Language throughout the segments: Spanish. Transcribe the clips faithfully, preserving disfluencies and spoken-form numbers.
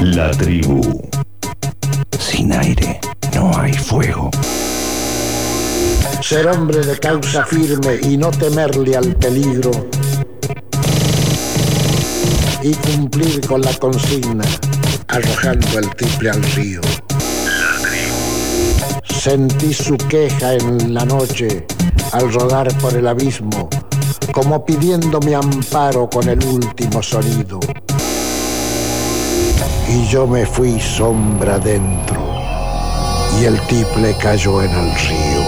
La tribu. Sin aire no hay fuego. Ser hombre de causa firme y no temerle al peligro. Y cumplir con la consigna, arrojando el triple al río. Sentí su queja en la noche al rodar por el abismo, como pidiéndome amparo con el último sonido. Y yo me fui sombra dentro, y el tiple cayó en el río.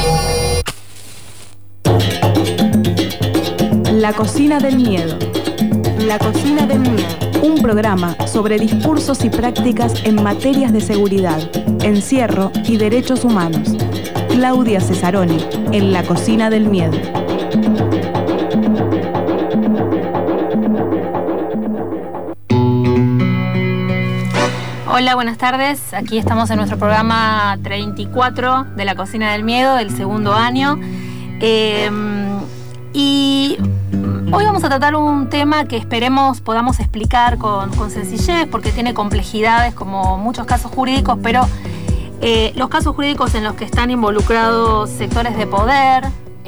La cocina del miedo. La cocina del miedo. Un programa sobre discursos y prácticas en materias de seguridad, encierro y derechos humanos. Claudia Cesaroni, en La cocina del miedo. Hola, buenas tardes. Aquí estamos en nuestro programa treinta y cuatro de La cocina del miedo, del segundo año. Eh, y hoy vamos a tratar un tema que esperemos podamos explicar con, con sencillez, porque tiene complejidades como muchos casos jurídicos, pero eh, los casos jurídicos en los que están involucrados sectores de poder,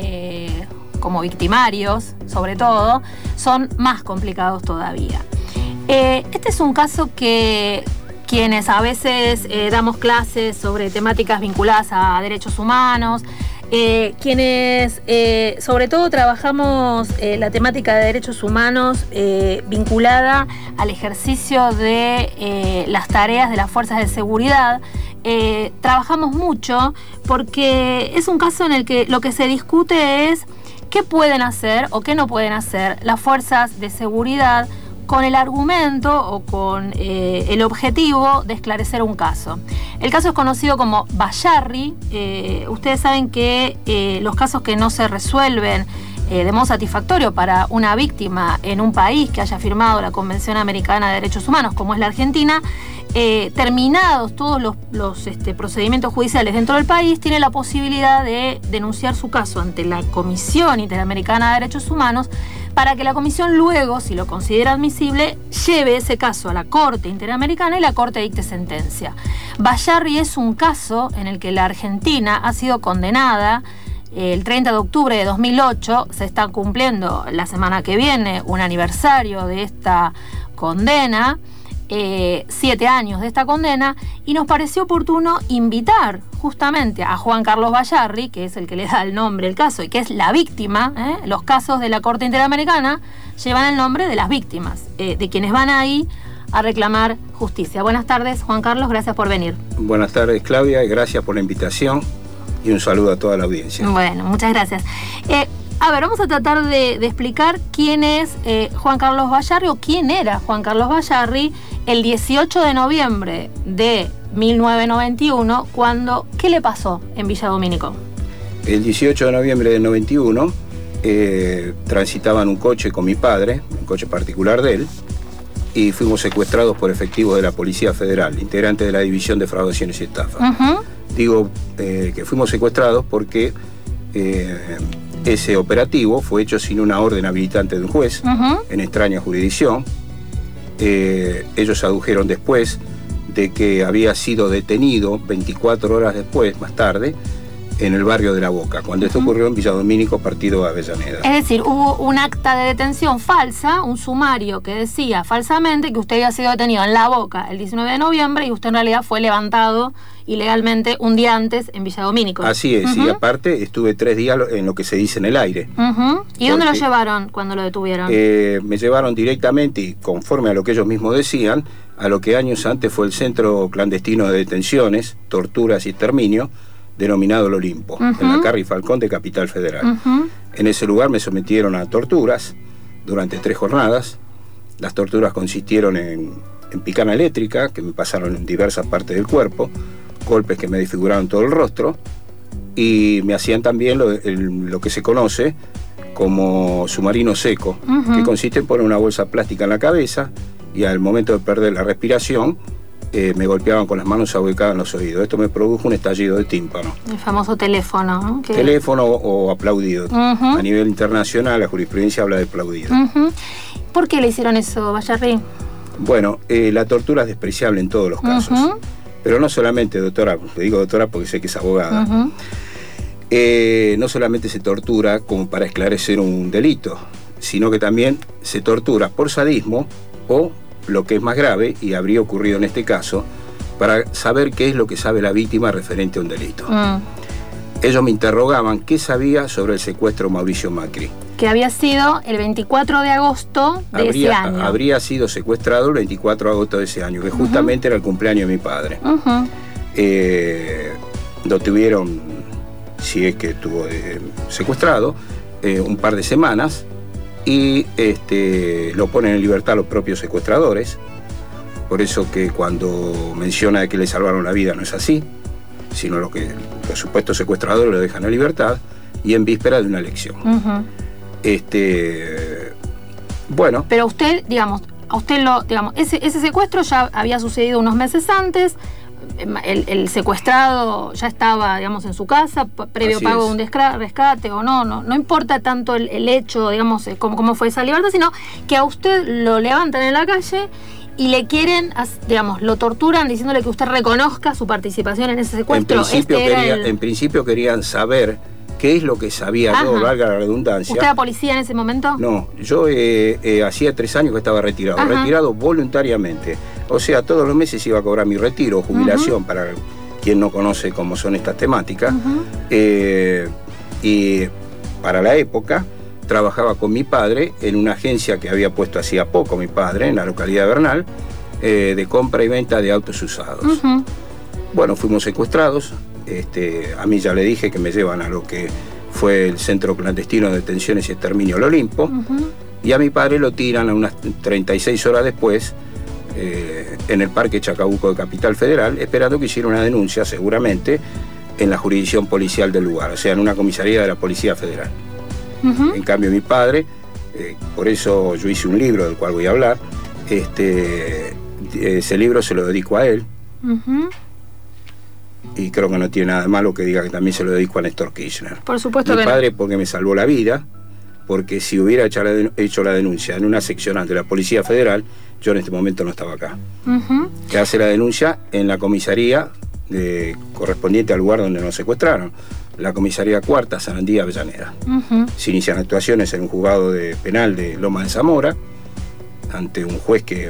eh, como victimarios, sobre todo, son más complicados todavía. Eh, este es un caso que quienes a veces eh, damos clases sobre temáticas vinculadas a derechos humanos, eh, quienes eh, sobre todo trabajamos eh, la temática de derechos humanos eh, vinculada al ejercicio de eh, las tareas de las fuerzas de seguridad, eh, trabajamos mucho porque es un caso en el que lo que se discute es qué pueden hacer o qué no pueden hacer las fuerzas de seguridad con el argumento o con eh, el objetivo de esclarecer un caso. El caso es conocido como Bayarri. Eh, ustedes saben que eh, los casos que no se resuelven eh, de modo satisfactorio para una víctima en un país que haya firmado la Convención Americana de Derechos Humanos, como es la Argentina, eh, terminados todos los, los este, procedimientos judiciales dentro del país, tiene la posibilidad de denunciar su caso ante la Comisión Interamericana de Derechos Humanos, para que la comisión luego, si lo considera admisible, lleve ese caso a la Corte Interamericana y la Corte dicte sentencia. Bayarri es un caso en el que la Argentina ha sido condenada el treinta de octubre de dos mil ocho. Se está cumpliendo la semana que viene un aniversario de esta condena, eh, siete años de esta condena, y nos pareció oportuno invitar justamente a Juan Carlos Bayarri, que es el que le da el nombre al caso y que es la víctima. ¿eh? Los casos de la Corte Interamericana llevan el nombre de las víctimas, eh, de quienes van ahí a reclamar justicia. Buenas tardes, Juan Carlos, gracias por venir. Buenas tardes, Claudia, y gracias por la invitación y un saludo a toda la audiencia. Bueno, muchas gracias. Eh, a ver, vamos a tratar de, de explicar quién es eh, Juan Carlos Bayarri, o quién era Juan Carlos Bayarri el dieciocho de noviembre de mil novecientos noventa y uno, cuando, ¿qué le pasó en Villa Domínico? El dieciocho de noviembre del noventa y uno eh, transitaba en un coche con mi padre, un coche particular de él, y fuimos secuestrados por efectivos de la Policía Federal, integrantes de la División de Fraudaciones y Estafas. Uh-huh. Digo eh, que fuimos secuestrados porque eh, ese operativo fue hecho sin una orden habilitante de un juez, uh-huh, en extraña jurisdicción. Eh, ellos adujeron después de que había sido detenido veinticuatro horas después, más tarde, en el barrio de La Boca, cuando esto ocurrió en Villa Domínico, partido de Avellaneda. Es decir, hubo un acta de detención falsa, un sumario que decía falsamente que usted había sido detenido en La Boca el diecinueve de noviembre y usted en realidad fue levantado ilegalmente un día antes en Villa Domínico. Así es, uh-huh, y aparte estuve tres días en lo que se dice en el aire. Uh-huh. ¿Y dónde lo llevaron cuando lo detuvieron? Eh, me llevaron directamente, y conforme a lo que ellos mismos decían, a lo que años antes fue el Centro Clandestino de Detenciones, Torturas y Exterminio, denominado El Olimpo, uh-huh, en la Carri Falcón de Capital Federal. Uh-huh. En ese lugar me sometieron a torturas durante tres jornadas. Las torturas consistieron en, en picana eléctrica, que me pasaron en diversas partes del cuerpo, golpes que me desfiguraron todo el rostro, y me hacían también lo, el, lo que se conoce como submarino seco, uh-huh, que consiste en poner una bolsa plástica en la cabeza y al momento de perder la respiración eh, me golpeaban con las manos ahuecadas en los oídos. Esto me produjo un estallido de tímpano. El famoso teléfono, ¿no? Que... Teléfono o aplaudido. Uh-huh. A nivel internacional la jurisprudencia habla de aplaudido. Uh-huh. ¿Por qué le hicieron eso, Bayarri? Bueno, eh, la tortura es despreciable en todos los casos. Uh-huh. Pero no solamente, doctora, le digo doctora porque sé que es abogada, uh-huh. eh, no solamente se tortura como para esclarecer un delito, sino que también se tortura por sadismo o, lo que es más grave, y habría ocurrido en este caso, para saber qué es lo que sabe la víctima referente a un delito. Uh. Ellos me interrogaban qué sabía sobre el secuestro de Mauricio Macri. Que había sido el veinticuatro de agosto de habría, ese año. Habría sido secuestrado el veinticuatro de agosto de ese año, que uh-huh. justamente era el cumpleaños de mi padre. Uh-huh. Eh, lo tuvieron, si es que estuvo eh, secuestrado, eh, un par de semanas, y este, lo ponen en libertad los propios secuestradores. Por eso que cuando menciona que le salvaron la vida no es así, sino lo que los supuestos secuestradores lo dejan en libertad y en víspera de una elección. Uh-huh. Este, bueno. Pero usted, digamos, a usted lo, digamos, ese, ese secuestro ya había sucedido unos meses antes. El, el secuestrado ya estaba, digamos, en su casa, previo Así pago de un descra- rescate o no, no, no importa tanto el, el hecho, digamos, cómo, cómo fue esa libertad, sino que a usted lo levantan en la calle y le quieren, digamos, lo torturan diciéndole que usted reconozca su participación en ese secuestro. En principio, este quería, el... en principio querían saber qué es lo que sabía Ajá. yo, valga la redundancia. ¿Usted era policía en ese momento? No, yo eh, eh, hacía tres años que estaba retirado, Ajá. retirado voluntariamente. O sea, todos los meses iba a cobrar mi retiro, jubilación, uh-huh. para quien no conoce cómo son estas temáticas. Uh-huh. Eh, y para la época trabajaba con mi padre en una agencia que había puesto hacía poco mi padre, en la localidad de Bernal, eh, de compra y venta de autos usados. Uh-huh. Bueno, fuimos secuestrados. Este, a mí ya le dije que me llevan a lo que fue el Centro Clandestino de Detenciones y Exterminio El Olimpo, uh-huh. y a mi padre lo tiran a unas treinta y seis horas después eh, en el Parque Chacabuco de Capital Federal, esperando que hiciera una denuncia seguramente en la jurisdicción policial del lugar, o sea, en una comisaría de la Policía Federal. Uh-huh. En cambio mi padre, eh, por eso yo hice un libro del cual voy a hablar, este, ese libro se lo dedico a él. Uh-huh. Y creo que no tiene nada de malo que diga que también se lo dedico a Néstor Kirchner. Por supuesto. Mi que padre no. Porque me salvó la vida, porque si hubiera hecho la, hecho la denuncia en una seccional de la Policía Federal, yo en este momento no estaba acá. Uh-huh. Que hace la denuncia en la comisaría de, correspondiente al lugar donde nos secuestraron, la comisaría cuarta Sarandí Avellaneda. Uh-huh. Se inician actuaciones en un juzgado de penal de Loma de Zamora, ante un juez que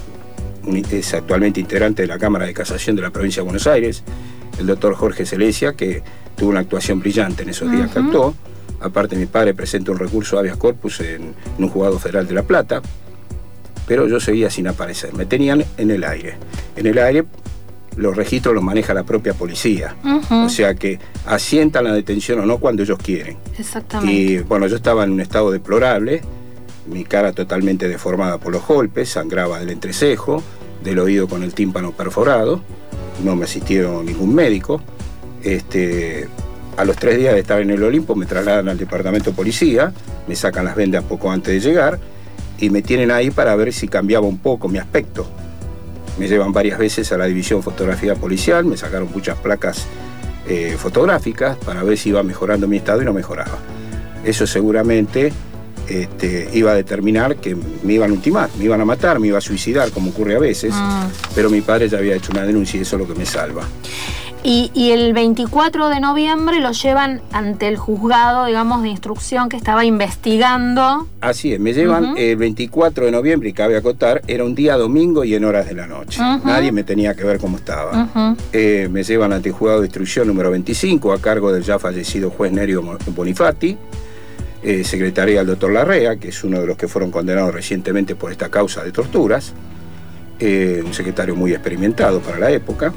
es actualmente integrante de la Cámara de Casación de la Provincia de Buenos Aires, el doctor Jorge Celesia, que tuvo una actuación brillante en esos días uh-huh. que actuó. Aparte, mi padre presenta un recurso habeas corpus en, en un juzgado federal de La Plata, pero yo seguía sin aparecer. Me tenían en el aire. En el aire los registros los maneja la propia policía, uh-huh. o sea que asientan la detención o no cuando ellos quieren. Exactamente. Y bueno, yo estaba en un estado deplorable, mi cara totalmente deformada por los golpes, sangraba del entrecejo, del oído con el tímpano perforado, no me asistieron ningún médico. Este, a los tres días de estar en el Olimpo me trasladan al departamento de policía, me sacan las vendas poco antes de llegar y me tienen ahí para ver si cambiaba un poco mi aspecto. Me llevan varias veces a la división fotografía policial, me sacaron muchas placas eh, fotográficas para ver si iba mejorando mi estado y no mejoraba. Eso seguramente este, iba a determinar que me iban a ultimar, me iban a matar, me iba a suicidar, como ocurre a veces, mm. pero mi padre ya había hecho una denuncia y eso es lo que me salva. Y, y el veinticuatro de noviembre lo llevan ante el juzgado, digamos, de instrucción que estaba investigando. Así es, me llevan uh-huh. el veinticuatro de noviembre, y cabe acotar, era un día domingo y en horas de la noche. Uh-huh. Nadie me tenía que ver cómo estaba. Uh-huh. Eh, me llevan ante el juzgado de instrucción número veinticinco, a cargo del ya fallecido juez Nerio Bonifati, eh, secretaría del doctor Larrea, que es uno de los que fueron condenados recientemente por esta causa de torturas, eh, un secretario muy experimentado para la época.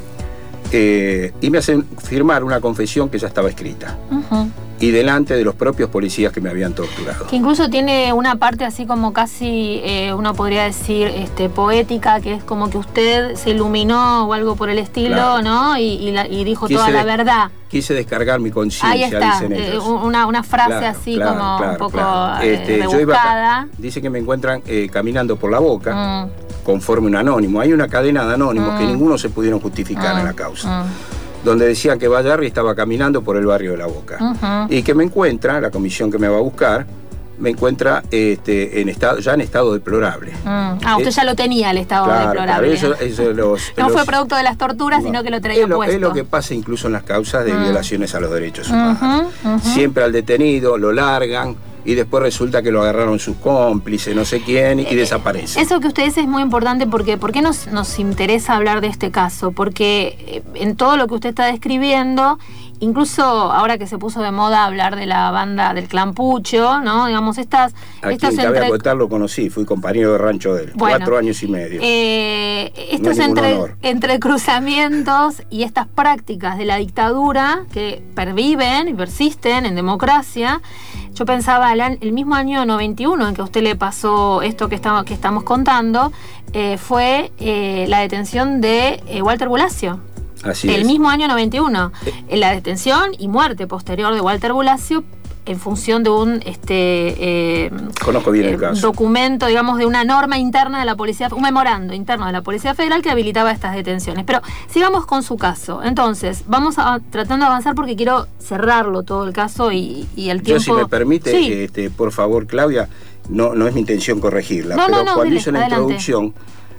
Eh, y me hacen firmar una confesión que ya estaba escrita uh-huh. y delante de los propios policías que me habían torturado. Que incluso tiene una parte así como casi, eh, uno podría decir, este, poética, que es como que usted se iluminó o algo por el estilo, claro. ¿no? Y, y, la, y dijo quise toda la verdad. Quise descargar mi conciencia, ahí está, dicen ellos. Eh, una, una frase claro, así claro, como claro, un poco claro. eh, este, rebuscada. Yo iba, dice que me encuentran eh, caminando por la Boca. Mm. Conforme un anónimo. Hay una cadena de anónimos mm. que ninguno se pudieron justificar mm. en la causa. Mm. Donde decían que Bayarri estaba caminando por el barrio de La Boca. Uh-huh. Y que me encuentra, la comisión que me va a buscar, me encuentra este, en estado, ya en estado deplorable. Mm. Ah, usted eh, ya lo tenía, el estado claro, deplorable. Claro, eso, eso los, no los, fue producto de las torturas, no, sino que lo traía es lo, puesto. Es lo que pasa incluso en las causas de mm. violaciones a los derechos uh-huh, humanos. uh-huh. Siempre al detenido lo largan y después resulta que lo agarraron sus cómplices, no sé quién, y eh, desaparece. Eso que usted dice es muy importante porque ¿por qué nos, nos interesa hablar de este caso? Porque en todo lo que usted está describiendo, incluso ahora que se puso de moda hablar de la banda del Clan Pucho, ¿no? Digamos, estas... Aquí estos en entre... Cabe lo conocí, fui compañero de rancho de él, bueno, cuatro años y medio. Eh, estos no entre, entre cruzamientos y estas prácticas de la dictadura que perviven y persisten en democracia. Yo pensaba el, el mismo año noventa y uno en que a usted le pasó esto que estamos, que estamos contando, eh, fue eh, la detención de eh, Walter Bulacio. Así el es. mismo año noventa y uno. Eh. La detención y muerte posterior de Walter Bulacio en función de un este eh, Conozco bien eh, el caso. documento, digamos, de una norma interna de la Policía, un memorando interno de la Policía Federal que habilitaba estas detenciones. Pero sigamos con su caso. Entonces, vamos a tratando de avanzar porque quiero cerrarlo todo el caso y, y el tiempo... Yo, si me permite, sí. este, por favor, Claudia, no, no es mi intención corregirla, no, pero no, no, cuando dile, hizo la adelante. introducción,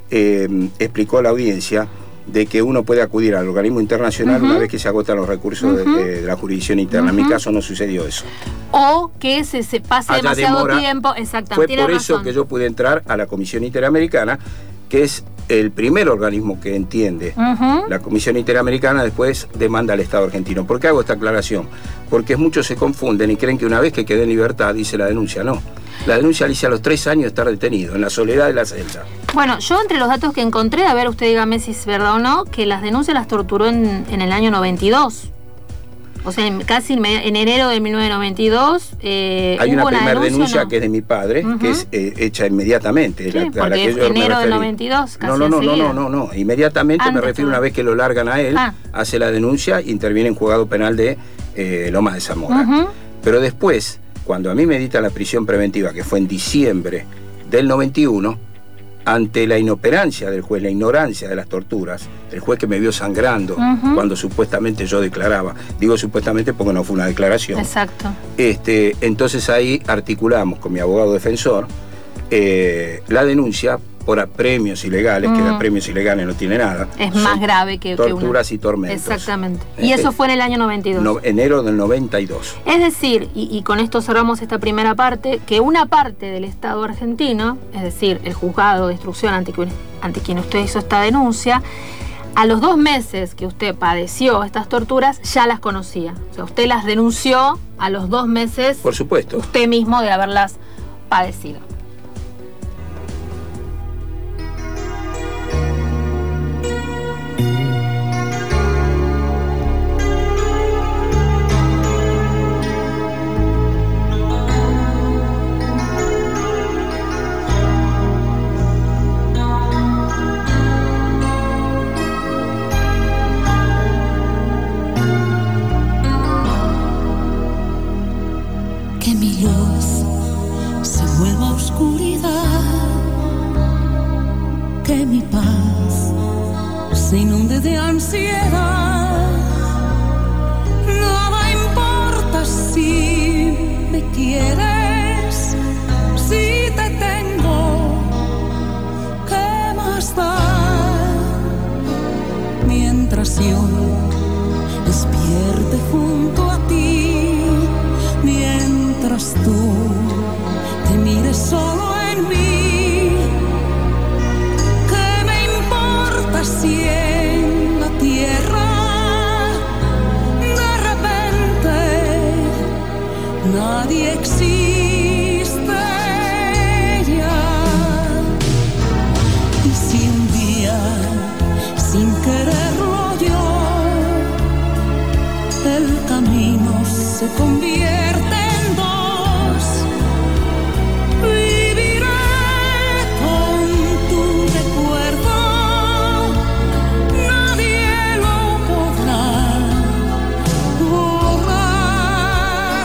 eh, explicó a la audiencia de que uno puede acudir al organismo internacional uh-huh. una vez que se agotan los recursos uh-huh. de, de, de la jurisdicción interna. Uh-huh. En mi caso no sucedió eso. O que se, se pase Haya demasiado demora. tiempo. Exactamente. Fue Tiene por razón. eso que yo pude entrar a la Comisión Interamericana, que es el primer organismo que entiende. Uh-huh. La Comisión Interamericana después demanda al Estado argentino. ¿Por qué hago esta aclaración? Porque muchos se confunden y creen que una vez que quede en libertad dice la denuncia. No. La denuncia dice a los tres años de estar detenido, en la soledad de la celda. Bueno, yo entre los datos que encontré, a ver, usted dígame si es verdad o no, que las denuncias las torturó en, en el año noventa y dos. O sea, en, casi en, en enero de mil novecientos noventa y dos eh, hay una hubo primera denuncia, denuncia ¿no? que es de mi padre, uh-huh. que es eh, hecha inmediatamente. Sí, la, porque a la que es yo enero me del noventa y dos, casi No, no, no, no, enseguida. no, no, no. Inmediatamente Antes me refiero todo. Una vez que lo largan a él, ah. hace la denuncia, interviene en juzgado penal de eh, Lomas de Zamora. Uh-huh. Pero después, cuando a mí me dicta la prisión preventiva, que fue en diciembre del noventa y uno, ante la inoperancia del juez, la ignorancia de las torturas, el juez que me vio sangrando uh-huh. cuando supuestamente yo declaraba, digo supuestamente porque no fue una declaración. Exacto. Este, entonces ahí articulamos con mi abogado defensor eh, la denuncia por apremios ilegales, mm. que de apremios ilegales no tiene nada. Es más grave que torturas que y tormentos. Exactamente. Y eso fue en el año noventa y dos. No, enero del noventa y dos. Es decir, y, y con esto cerramos esta primera parte, que una parte del Estado argentino, es decir, el juzgado de instrucción ante, ante quien usted hizo esta denuncia, a los dos meses que usted padeció estas torturas, ya las conocía. O sea, usted las denunció a los dos meses. Por supuesto. Usted mismo de haberlas padecido. Que mi luz se vuelva oscuridad, que mi paz se inunde de ansiedad. Nada importa si me quieres, si te tengo, ¿qué más da? Mientras yo despierte junto a ti, mientras tú te mires solo en mí, ¿qué me importa si en la tierra de repente nadie existe ya? Y si un día, sin quererlo yo, el camino se convierte en dos, viviré con tu recuerdo, nadie lo podrá borrar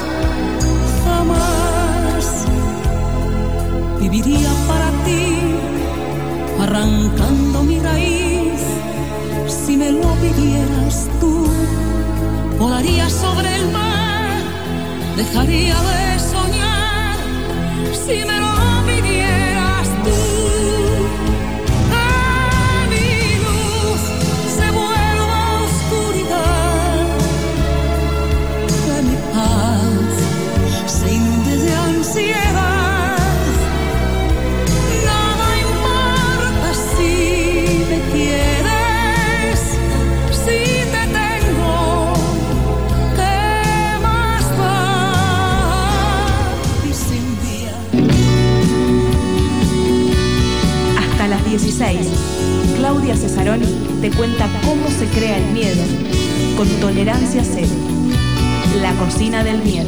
jamás. Viviría para ti, arrancando mi raíz, si me lo pidieras tú. Volaría sobre el mar, dejaría de soñar si me lo pidieras tú. Que mi luz se vuelva oscuridad, que mi paz se inunde de ansiedad. Nada importa si me quieres, si te tengo, ¿qué más da? Y sin día. Hasta las dieciséis, Claudia Cesaroni te cuenta cómo se crea el miedo con Tolerancia Cero. La cocina del miedo.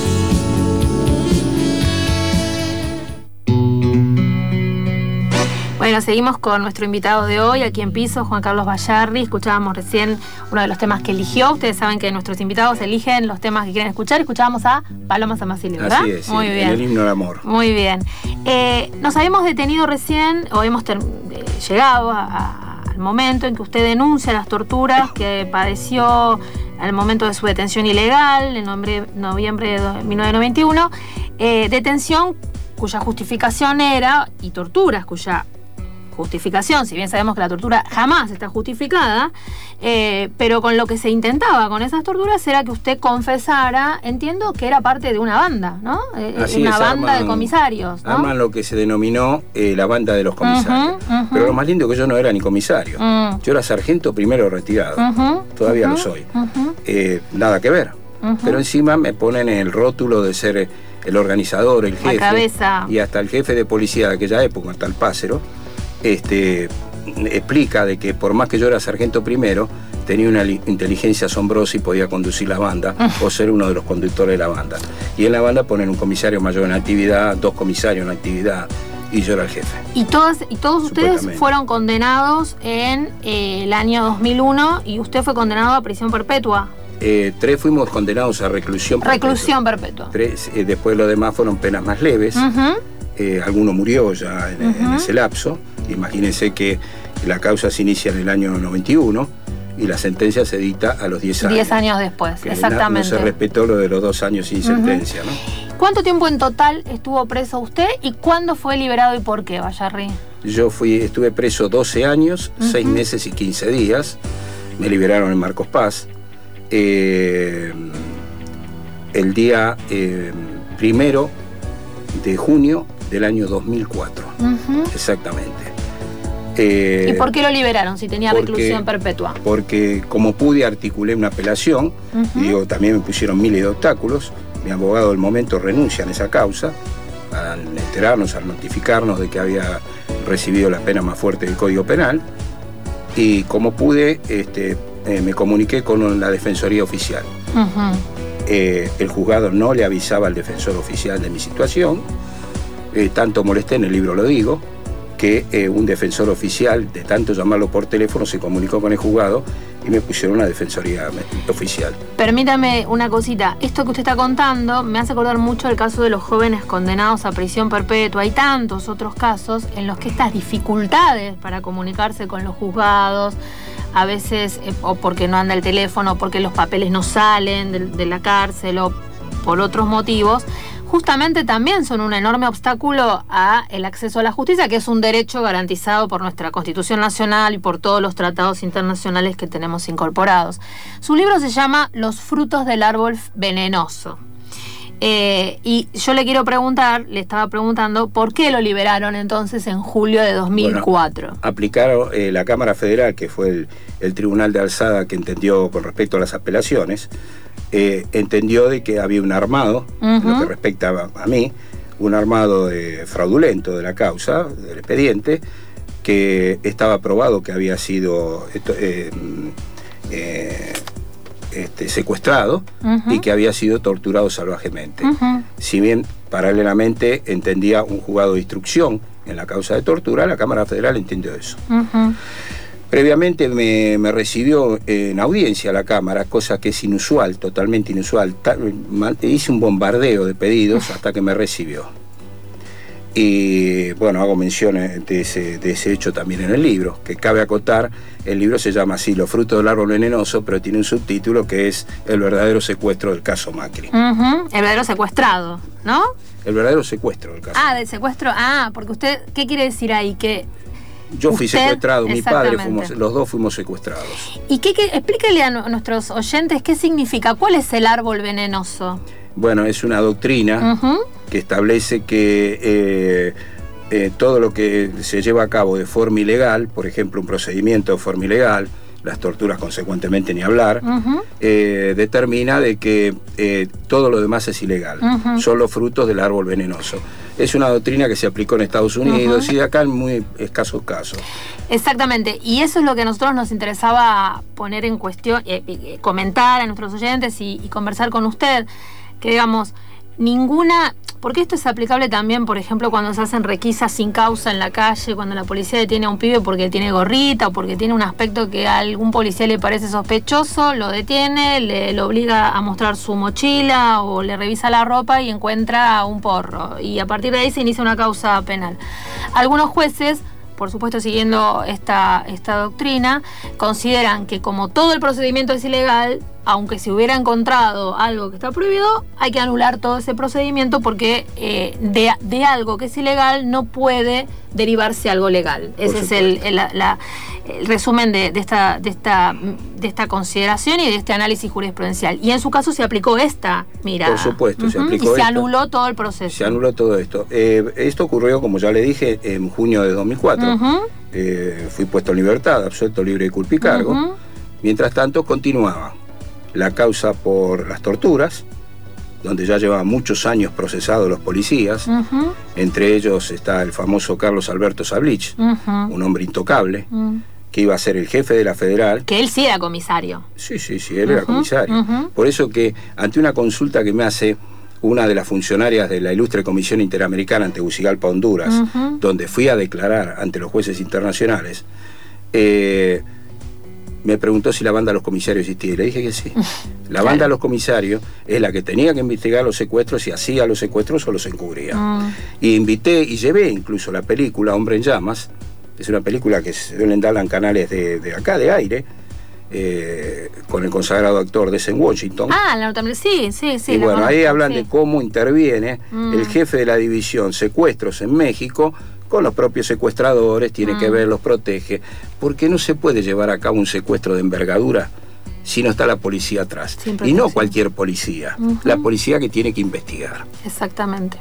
Bueno, seguimos con nuestro invitado de hoy, aquí en piso, Juan Carlos Bayarri. Escuchábamos recién uno de los temas que eligió. Ustedes saben que nuestros invitados eligen los temas que quieren escuchar. Escuchábamos a Paloma San Basilio, ¿verdad? Así es, muy sí, bien. en el himno del amor. Muy bien. Eh, nos habíamos detenido recién, o hemos ter- eh, llegado a, a, al momento en que usted denuncia las torturas que padeció al momento de su detención ilegal, en nombre- noviembre de mil novecientos noventa y uno. Eh, detención cuya justificación era, y torturas cuya justificación, si bien sabemos que la tortura jamás está justificada, eh, pero con lo que se intentaba con esas torturas era que usted confesara, entiendo que era parte de una banda, ¿no? Eh, Así una es, banda arman- de comisarios, ¿no? Arman lo que se denominó eh, la banda de los comisarios. Ujú, ujú. Pero lo más lindo es que yo no era ni comisario. Mm. Yo era sargento primero retirado. Ujú, Todavía ujú, lo soy. ujú. Eh, nada que ver. Ujú. Pero encima me ponen el rótulo de ser el organizador, el jefe. cabeza. Y hasta el jefe de policía de aquella época, hasta el Pásero, este, explica de que por más que yo era sargento primero, tenía una li- inteligencia asombrosa y podía conducir la banda o ser uno de los conductores de la banda. Y en la banda ponen un comisario mayor en actividad, dos comisarios en actividad, y yo era el jefe. Y, todas, y todos ustedes Supuestamente. fueron condenados en eh, el año dos mil uno y usted fue condenado a prisión perpetua. Eh, tres fuimos condenados a reclusión perpetua. Reclusión perpetua. Tres, eh, después los demás fueron penas más leves. Ujú. Eh, alguno murió ya en, en Ujú. ese lapso. Imagínense que la causa se inicia en el año noventa y uno y la sentencia se dicta a los diez años. Diez años después, Que na- exactamente. No se respetó lo de los dos años sin sentencia, ¿no? ¿Cuánto tiempo en total estuvo preso usted y cuándo fue liberado y por qué, Bayarri? Yo fui, estuve preso doce años, seis meses y quince días. Me liberaron en Marcos Paz. Eh, el día eh, primero de junio del año dos mil cuatro. Ujú. Exactamente. Eh, ¿Y por qué lo liberaron si tenía porque- reclusión perpetua? Porque como pude articulé una apelación, Ujú. y digo, también me pusieron miles de obstáculos. Mi abogado del momento renuncia en esa causa, al enterarnos, al notificarnos de que había recibido la pena más fuerte del Código Penal. Y como pude, este, eh, me comuniqué con la Defensoría Oficial. Ujú. Eh, el juzgado no le avisaba al defensor oficial de mi situación. Eh, tanto molesté, en el libro lo digo, que eh, un defensor oficial, de tanto llamarlo por teléfono, se comunicó con el juzgado y me pusieron una defensoría oficial. Permítame una cosita. Esto que usted está contando me hace acordar mucho el caso de los jóvenes condenados a prisión perpetua. Hay tantos otros casos en los que estas dificultades para comunicarse con los juzgados, a veces eh, o porque no anda el teléfono, o porque los papeles no salen de, de la cárcel o por otros motivos, justamente también son un enorme obstáculo a el acceso a la justicia, que es un derecho garantizado por nuestra Constitución Nacional y por todos los tratados internacionales que tenemos incorporados. Su libro se llama Los frutos del árbol venenoso. Eh, y yo le quiero preguntar, le estaba preguntando, ¿por qué lo liberaron entonces en julio de dos mil cuatro? Bueno, aplicaron eh, la Cámara Federal, que fue el, el tribunal de alzada que entendió con respecto a las apelaciones, eh, entendió de que había un armado, en lo que respecta a, a mí, un armado eh, fraudulento de la causa, del expediente, que estaba probado que había sido esto, eh, eh, este, secuestrado Uh-huh. y que había sido torturado salvajemente. Uh-huh. Si bien paralelamente entendía un juzgado de instrucción en la causa de tortura, la Cámara Federal entendió eso. Uh-huh. Previamente me, me recibió en audiencia la Cámara, cosa que es inusual, totalmente inusual. Ta- ma- hice un bombardeo de pedidos hasta que me recibió. Y bueno, hago mención de ese, de ese hecho también en el libro, que cabe acotar, el libro se llama así, Los frutos del árbol venenoso, pero tiene un subtítulo que es El verdadero secuestro del caso Macri. Uh-huh. El verdadero secuestrado, ¿no? El verdadero secuestro del caso. Ah, del secuestro, ah, porque usted, ¿qué quiere decir ahí? Que yo fui usted, secuestrado, mi padre, fuimos, los dos fuimos secuestrados. ¿Y qué, qué explíquele a nuestros oyentes qué significa? ¿Cuál es el árbol venenoso? Bueno, es una doctrina uh-huh. que establece que eh, eh, todo lo que se lleva a cabo de forma ilegal, por ejemplo, un procedimiento de forma ilegal, las torturas consecuentemente ni hablar, uh-huh. eh, determina de que eh, todo lo demás es ilegal, uh-huh. son los frutos del árbol venenoso. Es una doctrina que se aplicó en Estados Unidos uh-huh. y de acá en muy escasos casos. Exactamente, y eso es lo que a nosotros nos interesaba poner en cuestión, eh, eh, comentar a nuestros oyentes y, y conversar con usted, que digamos, ninguna... Porque esto es aplicable también, por ejemplo, cuando se hacen requisas sin causa en la calle, cuando la policía detiene a un pibe porque tiene gorrita o porque tiene un aspecto que a algún policía le parece sospechoso, lo detiene, le, le obliga a mostrar su mochila o le revisa la ropa y encuentra un porro. Y a partir de ahí se inicia una causa penal. Algunos jueces, por supuesto siguiendo esta, esta doctrina, consideran que como todo el procedimiento es ilegal, aunque se hubiera encontrado algo que está prohibido, hay que anular todo ese procedimiento porque eh, de, de algo que es ilegal no puede derivarse algo legal. Por Ese supuesto. es el, el, la, el resumen de, de, esta, de, esta, de esta consideración y de este análisis jurisprudencial. Y en su caso se aplicó esta mirada. Por supuesto, uh-huh. se aplicó Y se esta. anuló todo el proceso. Se anuló todo esto. Eh, esto ocurrió, como ya le dije, en junio de dos mil cuatro. Uh-huh. Eh, fui puesto en libertad, absuelto, libre de culpa y cargo. Uh-huh. Mientras tanto, continuaba la causa por las torturas, donde ya llevaban muchos años procesados los policías. Uh-huh. Entre ellos está el famoso Carlos Alberto Sablich, uh-huh. un hombre intocable, uh-huh. que iba a ser el jefe de la Federal. Que él sí era comisario. Sí, sí, sí, él uh-huh. era comisario. Uh-huh. Por eso que ante una consulta que me hace una de las funcionarias de la Ilustre Comisión Interamericana en Tegucigalpa, Honduras, uh-huh. donde fui a declarar ante los jueces internacionales, eh, me preguntó si la banda de los comisarios existía y le dije que sí. La banda de los comisarios es la que tenía que investigar los secuestros y hacía los secuestros o los encubría. Mm. Y invité y llevé incluso la película Hombre en Llamas, es una película que se suelen dar en canales de, de acá, de aire, eh, con el consagrado actor Denzel Washington. Ah, la nota, sí, sí, sí. Y bueno, conozco, ahí hablan sí. de cómo interviene mm. el jefe de la división secuestros en México con los propios secuestradores, tiene mm. que ver, los protege, porque no se puede llevar a cabo un secuestro de envergadura si no está la policía atrás. Y no cualquier policía, uh-huh. la policía que tiene que investigar. Exactamente.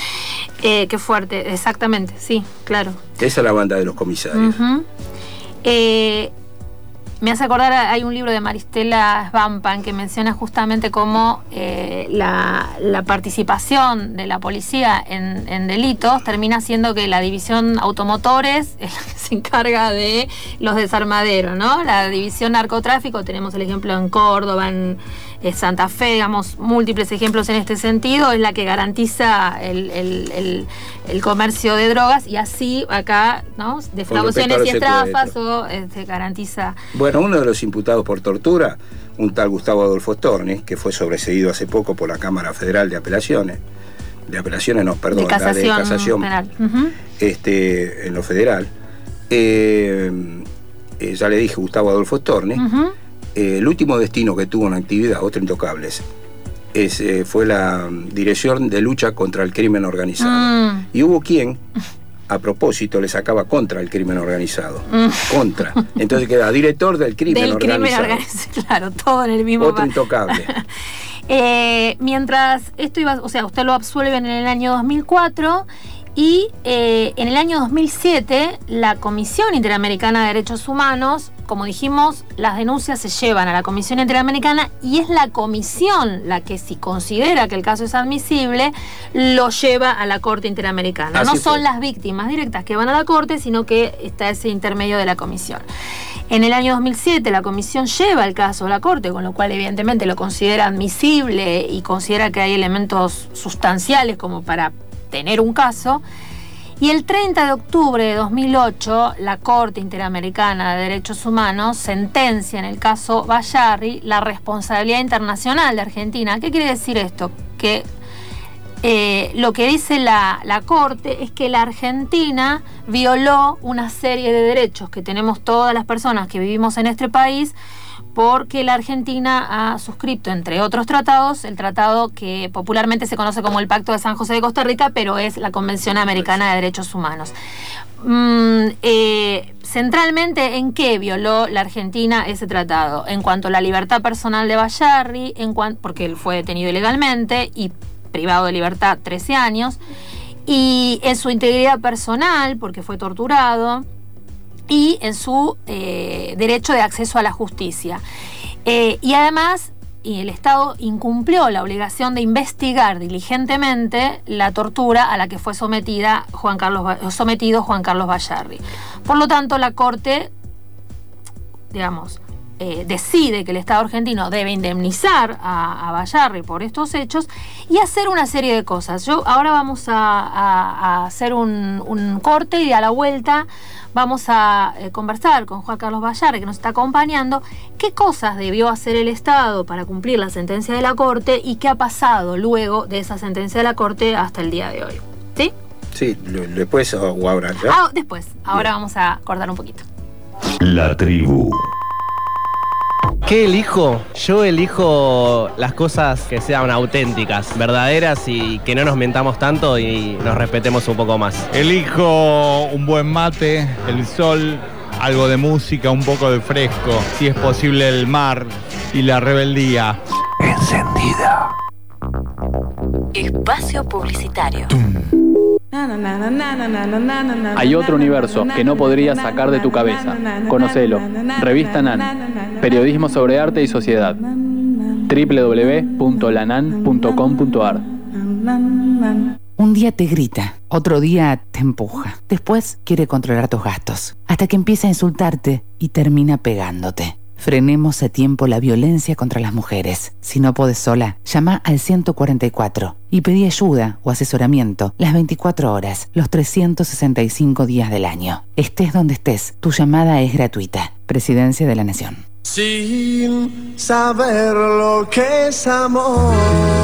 Eh, qué fuerte, exactamente, sí, claro. Esa es la banda de los comisarios. Uh-huh. eh, Me hace acordar, hay un libro de Maristela Svampan que menciona justamente cómo eh, la, la participación de la policía en, en delitos termina siendo que la división automotores es la que se encarga de los desarmaderos, ¿no? La división narcotráfico, tenemos el ejemplo en Córdoba, en eh, Santa Fe, digamos, múltiples ejemplos en este sentido, es la que garantiza el, el, el, el comercio de drogas y así acá, ¿no? Defraudaciones y estrafas o eh, se garantiza... Bueno, uno de los imputados por tortura, un tal Gustavo Adolfo Storni, que fue sobreseído hace poco por la Cámara Federal de Apelaciones, de apelaciones no, perdón, de casación, la de casación penal. Uh-huh. este, en lo federal, eh, eh, ya le dije Gustavo Adolfo Storni, uh-huh. eh, el último destino que tuvo en actividad, otro Intocables, es, eh, fue la Dirección de Lucha contra el Crimen Organizado. Mm. Y hubo quien... a propósito, le sacaba contra el crimen organizado. Mm. Contra. Entonces queda director del crimen del organizado. Del crimen organizado, claro, todo en el mismo... Otro intocable. eh, mientras esto iba... O sea, usted lo absuelven en el año dos mil cuatro y eh, en el año dos mil siete la Comisión Interamericana de Derechos Humanos, como dijimos, las denuncias se llevan a la Comisión Interamericana y es la Comisión la que, si considera que el caso es admisible, lo lleva a la Corte Interamericana. Así no son fue. Las víctimas directas que van a la Corte, sino que está ese intermedio de la Comisión. En el año dos mil siete la Comisión lleva el caso a la Corte, con lo cual evidentemente lo considera admisible y considera que hay elementos sustanciales como para tener un caso. Y el treinta de octubre de dos mil ocho, la Corte Interamericana de Derechos Humanos sentencia en el caso Bayarri la responsabilidad internacional de Argentina. ¿Qué quiere decir esto? Que Eh, lo que dice la, la Corte es que la Argentina violó una serie de derechos que tenemos todas las personas que vivimos en este país, porque la Argentina ha suscrito, entre otros tratados, el tratado que popularmente se conoce como el Pacto de San José de Costa Rica, pero es la Convención Americana de Derechos Humanos. Mm, eh, centralmente, ¿en qué violó la Argentina ese tratado? En cuanto a la libertad personal de Bayarri, en cuan- porque él fue detenido ilegalmente y privado de libertad trece años, y en su integridad personal, porque fue torturado, y en su eh, derecho de acceso a la justicia. Eh, y además, y el Estado incumplió la obligación de investigar diligentemente la tortura a la que fue sometida Juan Carlos, sometido Juan Carlos Bayarri. Por lo tanto, la Corte, digamos, Eh, decide que el Estado argentino debe indemnizar a, a Bayarri por estos hechos y hacer una serie de cosas. Yo ahora vamos a, a, a hacer un, un corte y a la vuelta vamos a eh, conversar con Juan Carlos Bayarri, que nos está acompañando, qué cosas debió hacer el Estado para cumplir la sentencia de la Corte y qué ha pasado luego de esa sentencia de la Corte hasta el día de hoy. ¿Sí? Sí, después o ahora ya. Ah, después. Ahora Bien. Vamos a cortar un poquito. La tribu. ¿Qué elijo? Yo elijo las cosas que sean auténticas, verdaderas y que no nos mentamos tanto y nos respetemos un poco más. Elijo un buen mate, el sol, algo de música, un poco de fresco, si es posible el mar y la rebeldía. Encendida. Espacio publicitario. Hay otro universo que no podrías sacar de tu cabeza. Conocelo. Revista Nan. Periodismo sobre arte y sociedad. doble u doble u doble u punto lanan punto com punto ar. Un día te grita, otro día te empuja. Después quiere controlar tus gastos, hasta que empieza a insultarte y termina pegándote. Frenemos a tiempo la violencia contra las mujeres. Si no podés sola, llama al ciento cuarenta y cuatro y pedí ayuda o asesoramiento las veinticuatro horas, los trescientos sesenta y cinco días del año. Estés donde estés, tu llamada es gratuita. Presidencia de la Nación. Sin saber lo que es amor.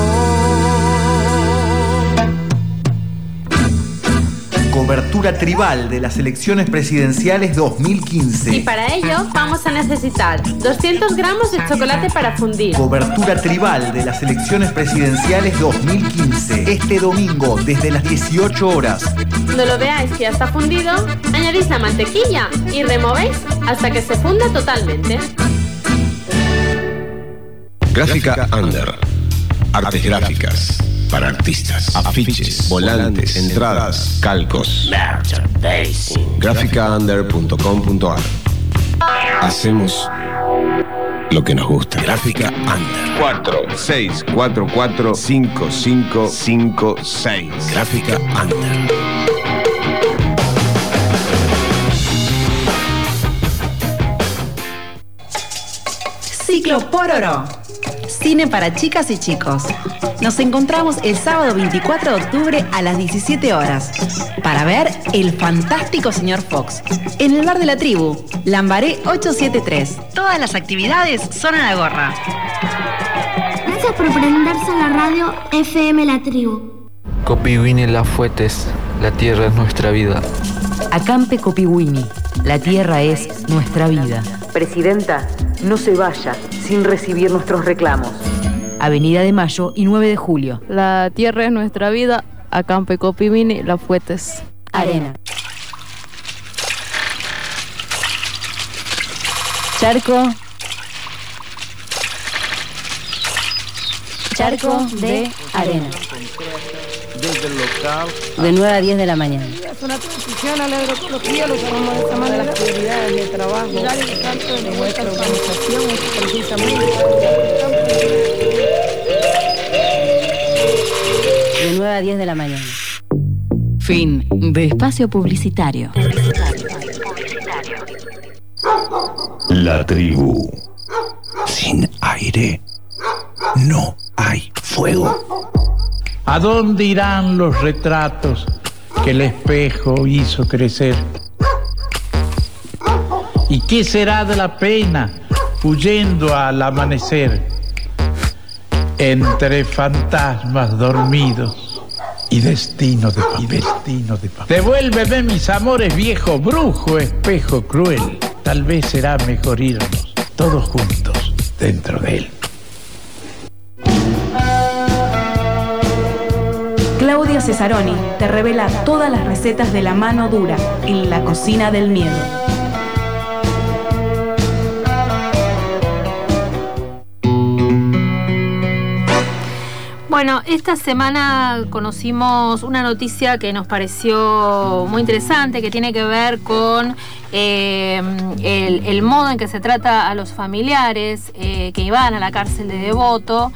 Cobertura tribal de las elecciones presidenciales dos mil quince. Y para ello vamos a necesitar doscientos gramos de chocolate para fundir. Cobertura tribal de las elecciones presidenciales dos mil quince. Este domingo desde las dieciocho horas. Cuando lo veáis que ya está fundido, añadís la mantequilla y removéis hasta que se funda totalmente. Gráfica Under. Artes gráficas. Para artistas, afiches, volantes, entradas, calcos. Gráfica under punto com punto ar. Hacemos lo que nos gusta. Gráfica Under. cuatro seis cuatro cuatro cinco cinco cinco seis. Gráfica Under. Ciclo Pororo. Cine para chicas y chicos. Nos encontramos el sábado veinticuatro de octubre a las diecisiete horas para ver El Fantástico Señor Fox en el Bar de la Tribu, Lambaré ochocientos setenta y tres. Todas las actividades son a la gorra. Gracias por prenderse a la radio F M La Tribu. Copihuini Lafuetes, la tierra es nuestra vida. Acampe Copihuini, la tierra es nuestra vida. Presidenta, no se vaya sin recibir nuestros reclamos. Avenida de Mayo y nueve de julio. La tierra es nuestra vida. Acampe Copihuini Lafuetes. Arena. Charco. Charco de arena. Desde el local. De nueve a diez de la mañana. Es una transición a la agroecología, lo llamamos de esta manera. Las prioridades de trabajo de nuestra organización es precisamente de nueve a diez de la mañana. Fin de espacio publicitario. La tribu. Sin aire no hay fuego. ¿A dónde irán los retratos que el espejo hizo crecer? ¿Y qué será de la pena huyendo al amanecer? Entre fantasmas dormidos y destino de papel. Y destino de papel. Devuélveme mis amores, viejo brujo, espejo cruel. Tal vez será mejor irnos todos juntos dentro de él. Claudia Cesaroni te revela todas las recetas de la mano dura en la cocina del miedo. Bueno, esta semana conocimos una noticia que nos pareció muy interesante, que tiene que ver con eh, el, el modo en que se trata a los familiares eh, que iban a la cárcel de Devoto.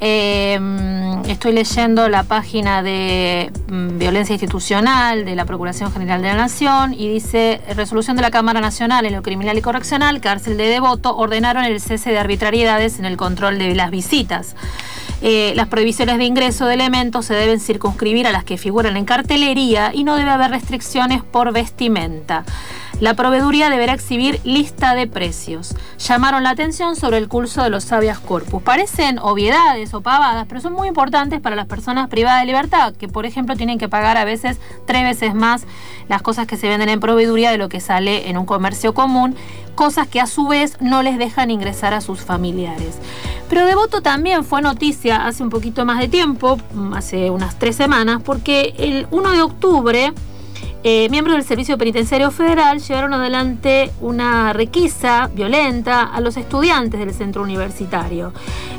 Eh, estoy leyendo la página de mm, Violencia Institucional de la Procuración General de la Nación y dice: resolución de la Cámara Nacional en lo Criminal y Correccional, cárcel de Devoto, ordenaron el cese de arbitrariedades en el control de las visitas. Eh, las prohibiciones de ingreso de elementos se deben circunscribir a las que figuran en cartelería y no debe haber restricciones por vestimenta. La proveeduría deberá exhibir lista de precios. Llamaron la atención sobre el curso de los habeas corpus. Parecen obviedades o pavadas, pero son muy importantes para las personas privadas de libertad, que por ejemplo tienen que pagar a veces tres veces más las cosas que se venden en proveeduría de lo que sale en un comercio común, cosas que a su vez no les dejan ingresar a sus familiares. Pero Devoto también fue noticia hace un poquito más de tiempo, hace unas tres semanas, porque el uno de octubre Eh, miembros del Servicio Penitenciario Federal llevaron adelante una requisa violenta a los estudiantes del centro universitario.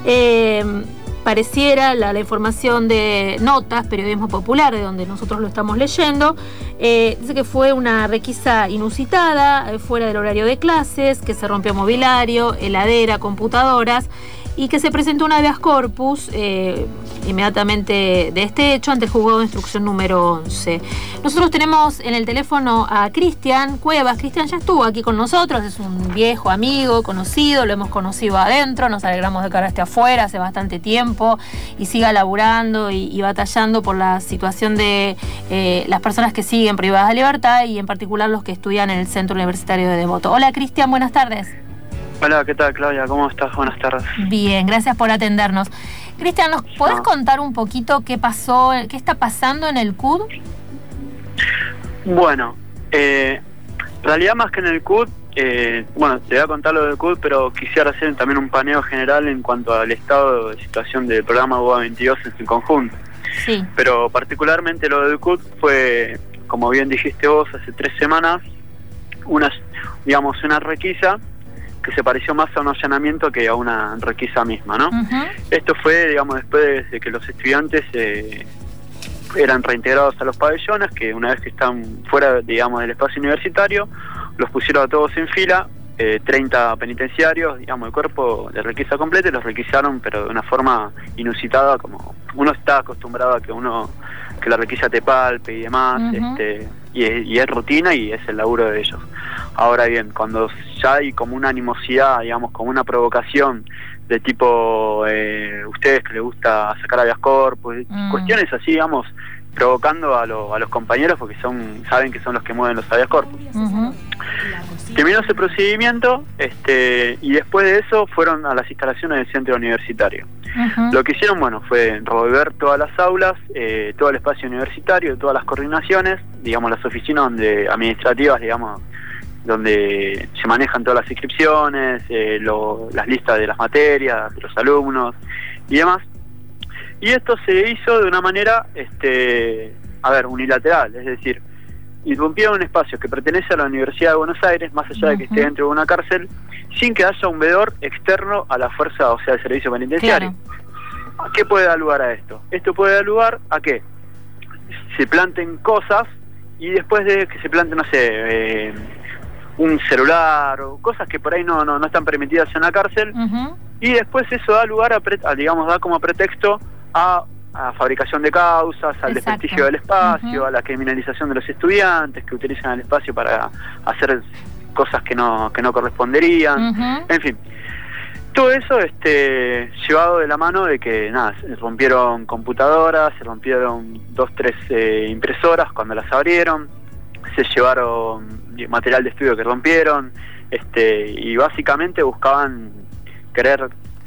Eh, pareciera, la, la información de Notas, Periodismo Popular, de donde nosotros lo estamos leyendo, eh, dice que fue una requisa inusitada, eh, fuera del horario de clases, que se rompió mobiliario, heladera, computadoras, y que se presentó un habeas corpus eh, inmediatamente de este hecho ante el juzgado de instrucción número once. Nosotros tenemos en el teléfono a Cristian Cuevas. Cristian ya estuvo aquí con nosotros, es un viejo amigo, conocido, lo hemos conocido adentro, nos alegramos de que ahora esté afuera hace bastante tiempo y siga laburando y, y batallando por la situación de eh, las personas que siguen privadas de libertad y en particular los que estudian en el Centro Universitario de Devoto. Hola Cristian, buenas tardes. Hola, ¿qué tal, Claudia? ¿Cómo estás? Buenas tardes. Bien, gracias por atendernos. Cristian, ¿nos podés no. contar un poquito qué pasó, qué está pasando en el C U D? Bueno, eh, en realidad más que en el C U D, eh, bueno, te voy a contar lo del C U D, pero quisiera hacer también un paneo general en cuanto al estado de situación del programa U A veintidós en su conjunto. Sí. Pero particularmente lo del C U D fue, como bien dijiste vos, hace tres semanas, una, digamos, una requisa que se pareció más a un allanamiento que a una requisa misma, ¿no? Uh-huh. Esto fue, digamos, después de que los estudiantes eh, eran reintegrados a los pabellones, que una vez que están fuera, digamos, del espacio universitario, los pusieron a todos en fila, eh, treinta penitenciarios, digamos, el cuerpo de requisa completa, y los requisaron, pero de una forma inusitada, como uno está acostumbrado a que uno, que la requisa te palpe y demás, uh-huh. este, y, es, y es rutina y es el laburo de ellos. Ahora bien, cuando ya hay como una animosidad, digamos, como una provocación de tipo, eh, ustedes que les gusta sacar habeas corpus, mm. cuestiones así, digamos, provocando a, lo, a los compañeros porque son saben que son los que mueven los habeas corpus. Uh-huh. Terminó ese procedimiento este, y después de eso fueron a las instalaciones del centro universitario. Uh-huh. Lo que hicieron, bueno, fue revolver todas las aulas, eh, todo el espacio universitario, todas las coordinaciones, digamos, las oficinas donde administrativas, digamos, donde se manejan todas las inscripciones, eh, lo, las listas de las materias, de los alumnos y demás. Y esto se hizo de una manera, este, a ver, unilateral, es decir, irrumpieron un espacio que pertenece a la Universidad de Buenos Aires, más allá de que esté dentro de una cárcel, sin que haya un veedor externo a la fuerza, o sea, al servicio penitenciario. Claro. ¿Qué puede dar lugar a esto? Esto puede dar lugar a que se planten cosas y después de que se plante, no sé, eh, un celular o cosas que por ahí no, no, no están permitidas en la cárcel, uh-huh. y después eso da lugar a, pre, a digamos, da como pretexto a, a fabricación de causas, al Exacto. desprestigio del espacio, uh-huh. a la criminalización de los estudiantes que utilizan el espacio para hacer cosas que no, que no corresponderían, uh-huh. en fin. Todo eso este, llevado de la mano de que nada, se rompieron computadoras, se rompieron dos, tres eh, impresoras cuando las abrieron, se llevaron material de estudio que rompieron, este, y básicamente buscaban querer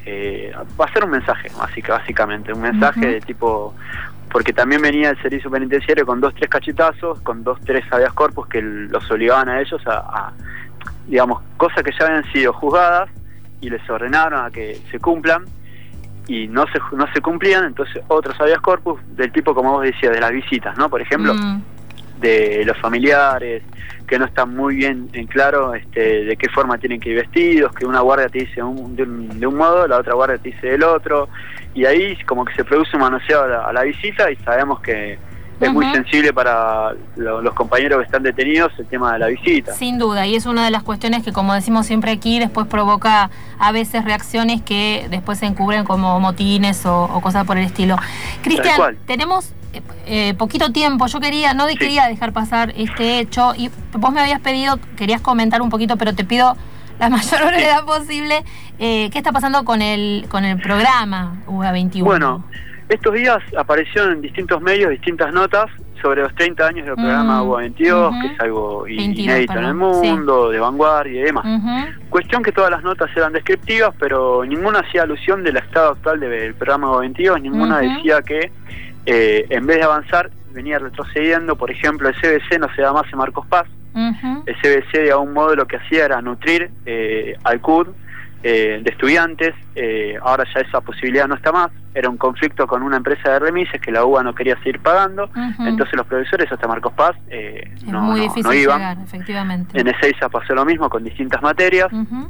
eh, va a ser un mensaje, básica, básicamente, un mensaje uh-huh. de tipo, porque también venía el servicio penitenciario con dos, tres cachetazos, con dos, tres habeas corpus que los obligaban a ellos a, a digamos, cosas que ya habían sido juzgadas y les ordenaron a que se cumplan, y no se no se cumplían, entonces otros habeas corpus del tipo, como vos decías, de las visitas, ¿no? Por ejemplo, mm. de los familiares que no están muy bien en claro este, de qué forma tienen que ir vestidos, que una guardia te dice un, de, un, de un modo, la otra guardia te dice del otro, y ahí como que se produce un manoseo a la, a la visita, y sabemos que es uh-huh. muy sensible para lo, los compañeros que están detenidos el tema de la visita. Sin duda, y es una de las cuestiones que, como decimos siempre aquí, después provoca a veces reacciones que después se encubren como motines o, o cosas por el estilo. Cristian, tenemos eh, poquito tiempo. Yo quería, no sí. quería dejar pasar este hecho, y vos me habías pedido, querías comentar un poquito, pero te pido la mayor brevedad sí. posible. Eh, ¿Qué está pasando con el, con el programa U A veintiuno? Bueno, estos días aparecieron en distintos medios distintas notas sobre los treinta años del programa mm, U A veintidós, uh-huh. que es algo inédito en el mundo, sí. de vanguardia y demás. Uh-huh. Cuestión que todas las notas eran descriptivas, pero ninguna hacía alusión del estado actual del programa U A veintidós, ninguna uh-huh. decía que eh, en vez de avanzar venía retrocediendo. Por ejemplo, el C B C no se da más en Marcos Paz. Uh-huh. El C B C de algún modo lo que hacía era nutrir eh, al C U D eh, de estudiantes, eh, ahora ya esa posibilidad no está más. Era un conflicto con una empresa de remises que la U B A no quería seguir pagando, uh-huh. entonces los profesores hasta Marcos Paz eh, es no, muy no, difícil no iban. Llegar, efectivamente. En Ezeiza pasó lo mismo con distintas materias, uh-huh.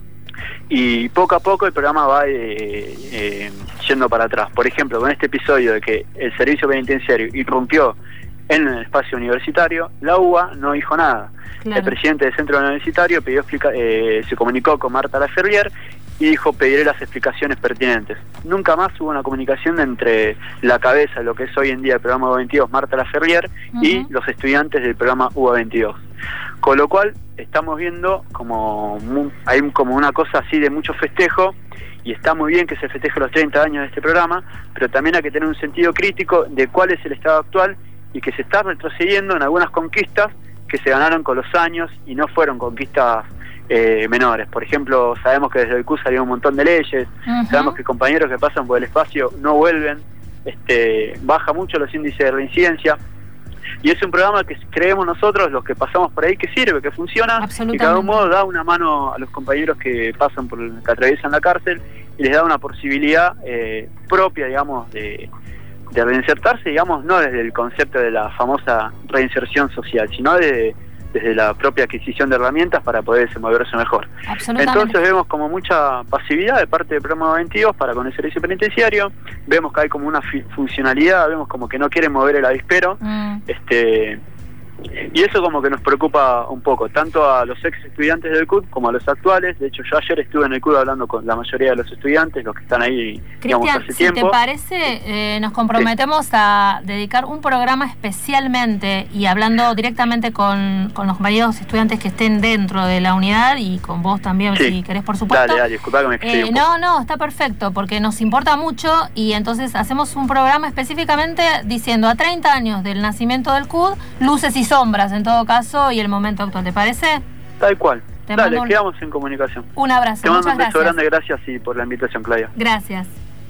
y poco a poco el programa va eh, eh, yendo para atrás. Por ejemplo, con este episodio de que el servicio penitenciario irrumpió en el espacio universitario, la U B A no dijo nada. Claro. El presidente del centro universitario pidió explica eh, se comunicó con Marta Laferrière y dijo: pediré las explicaciones pertinentes. Nunca más hubo una comunicación entre la cabeza de lo que es hoy en día el programa U A veintidós, Marta Laferrière, uh-huh. y los estudiantes del programa U A veintidós. Con lo cual estamos viendo como hay como una cosa así de mucho festejo, y está muy bien que se festeje los treinta años de este programa, pero también hay que tener un sentido crítico de cuál es el estado actual y que se está retrocediendo en algunas conquistas que se ganaron con los años y no fueron conquistas eh, menores. Por ejemplo, sabemos que desde el C U salieron un montón de leyes, uh-huh. sabemos que compañeros que pasan por el espacio no vuelven, este, baja mucho los índices de reincidencia, y es un programa que creemos nosotros, los que pasamos por ahí, que sirve, que funciona, y que de algún modo da una mano a los compañeros que pasan por, que atraviesan la cárcel, y les da una posibilidad eh, propia, digamos, de de reinsertarse, digamos, no desde el concepto de la famosa reinserción social, sino de, desde la propia adquisición de herramientas para poder desenvolverse mejor. Entonces vemos como mucha pasividad de parte del programa veintidós para con el servicio penitenciario, vemos que hay como una funcionalidad, vemos como que no quieren mover el avispero, mm. este y eso como que nos preocupa un poco, tanto a los ex estudiantes del C U D como a los actuales. De hecho, yo ayer estuve en el C U D hablando con la mayoría de los estudiantes, los que están ahí, digamos, hace si tiempo. Si te parece, eh, nos comprometemos sí. a dedicar un programa especialmente, y hablando directamente con, con los compañeros estudiantes que estén dentro de la unidad, y con vos también, sí. si querés, por supuesto. Dale, dale, disculpa que me eh, No, no, está perfecto, porque nos importa mucho, y entonces hacemos un programa específicamente diciendo a treinta años del nacimiento del C U D, luces y sombras en todo caso, y el momento actual. ¿Te parece? Tal cual. Te Dale, un... quedamos en comunicación. Un abrazo. Te mando Muchas un beso gracias. grande, gracias y por la invitación, Claudia. Gracias.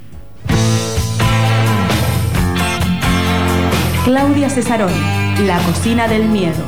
Claudia Cesarón, La Cocina del Miedo.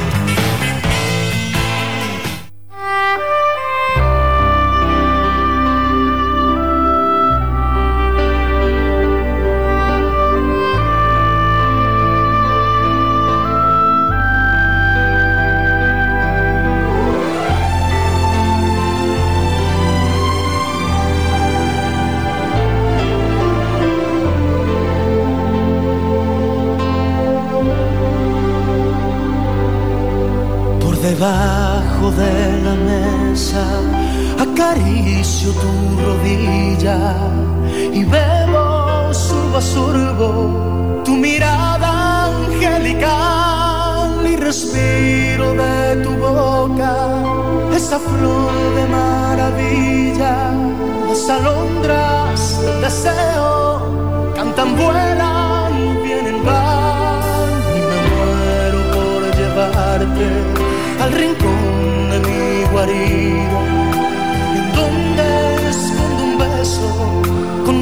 Debajo de la mesa acaricio tu rodilla y bebo sorbo a sorbo tu mirada angelical, y respiro de tu boca esa flor de maravilla. Las alondras del deseo cantan, vuelan, vienen, van, y me muero por llevarte al rincón de mi guarida, en donde escondo un beso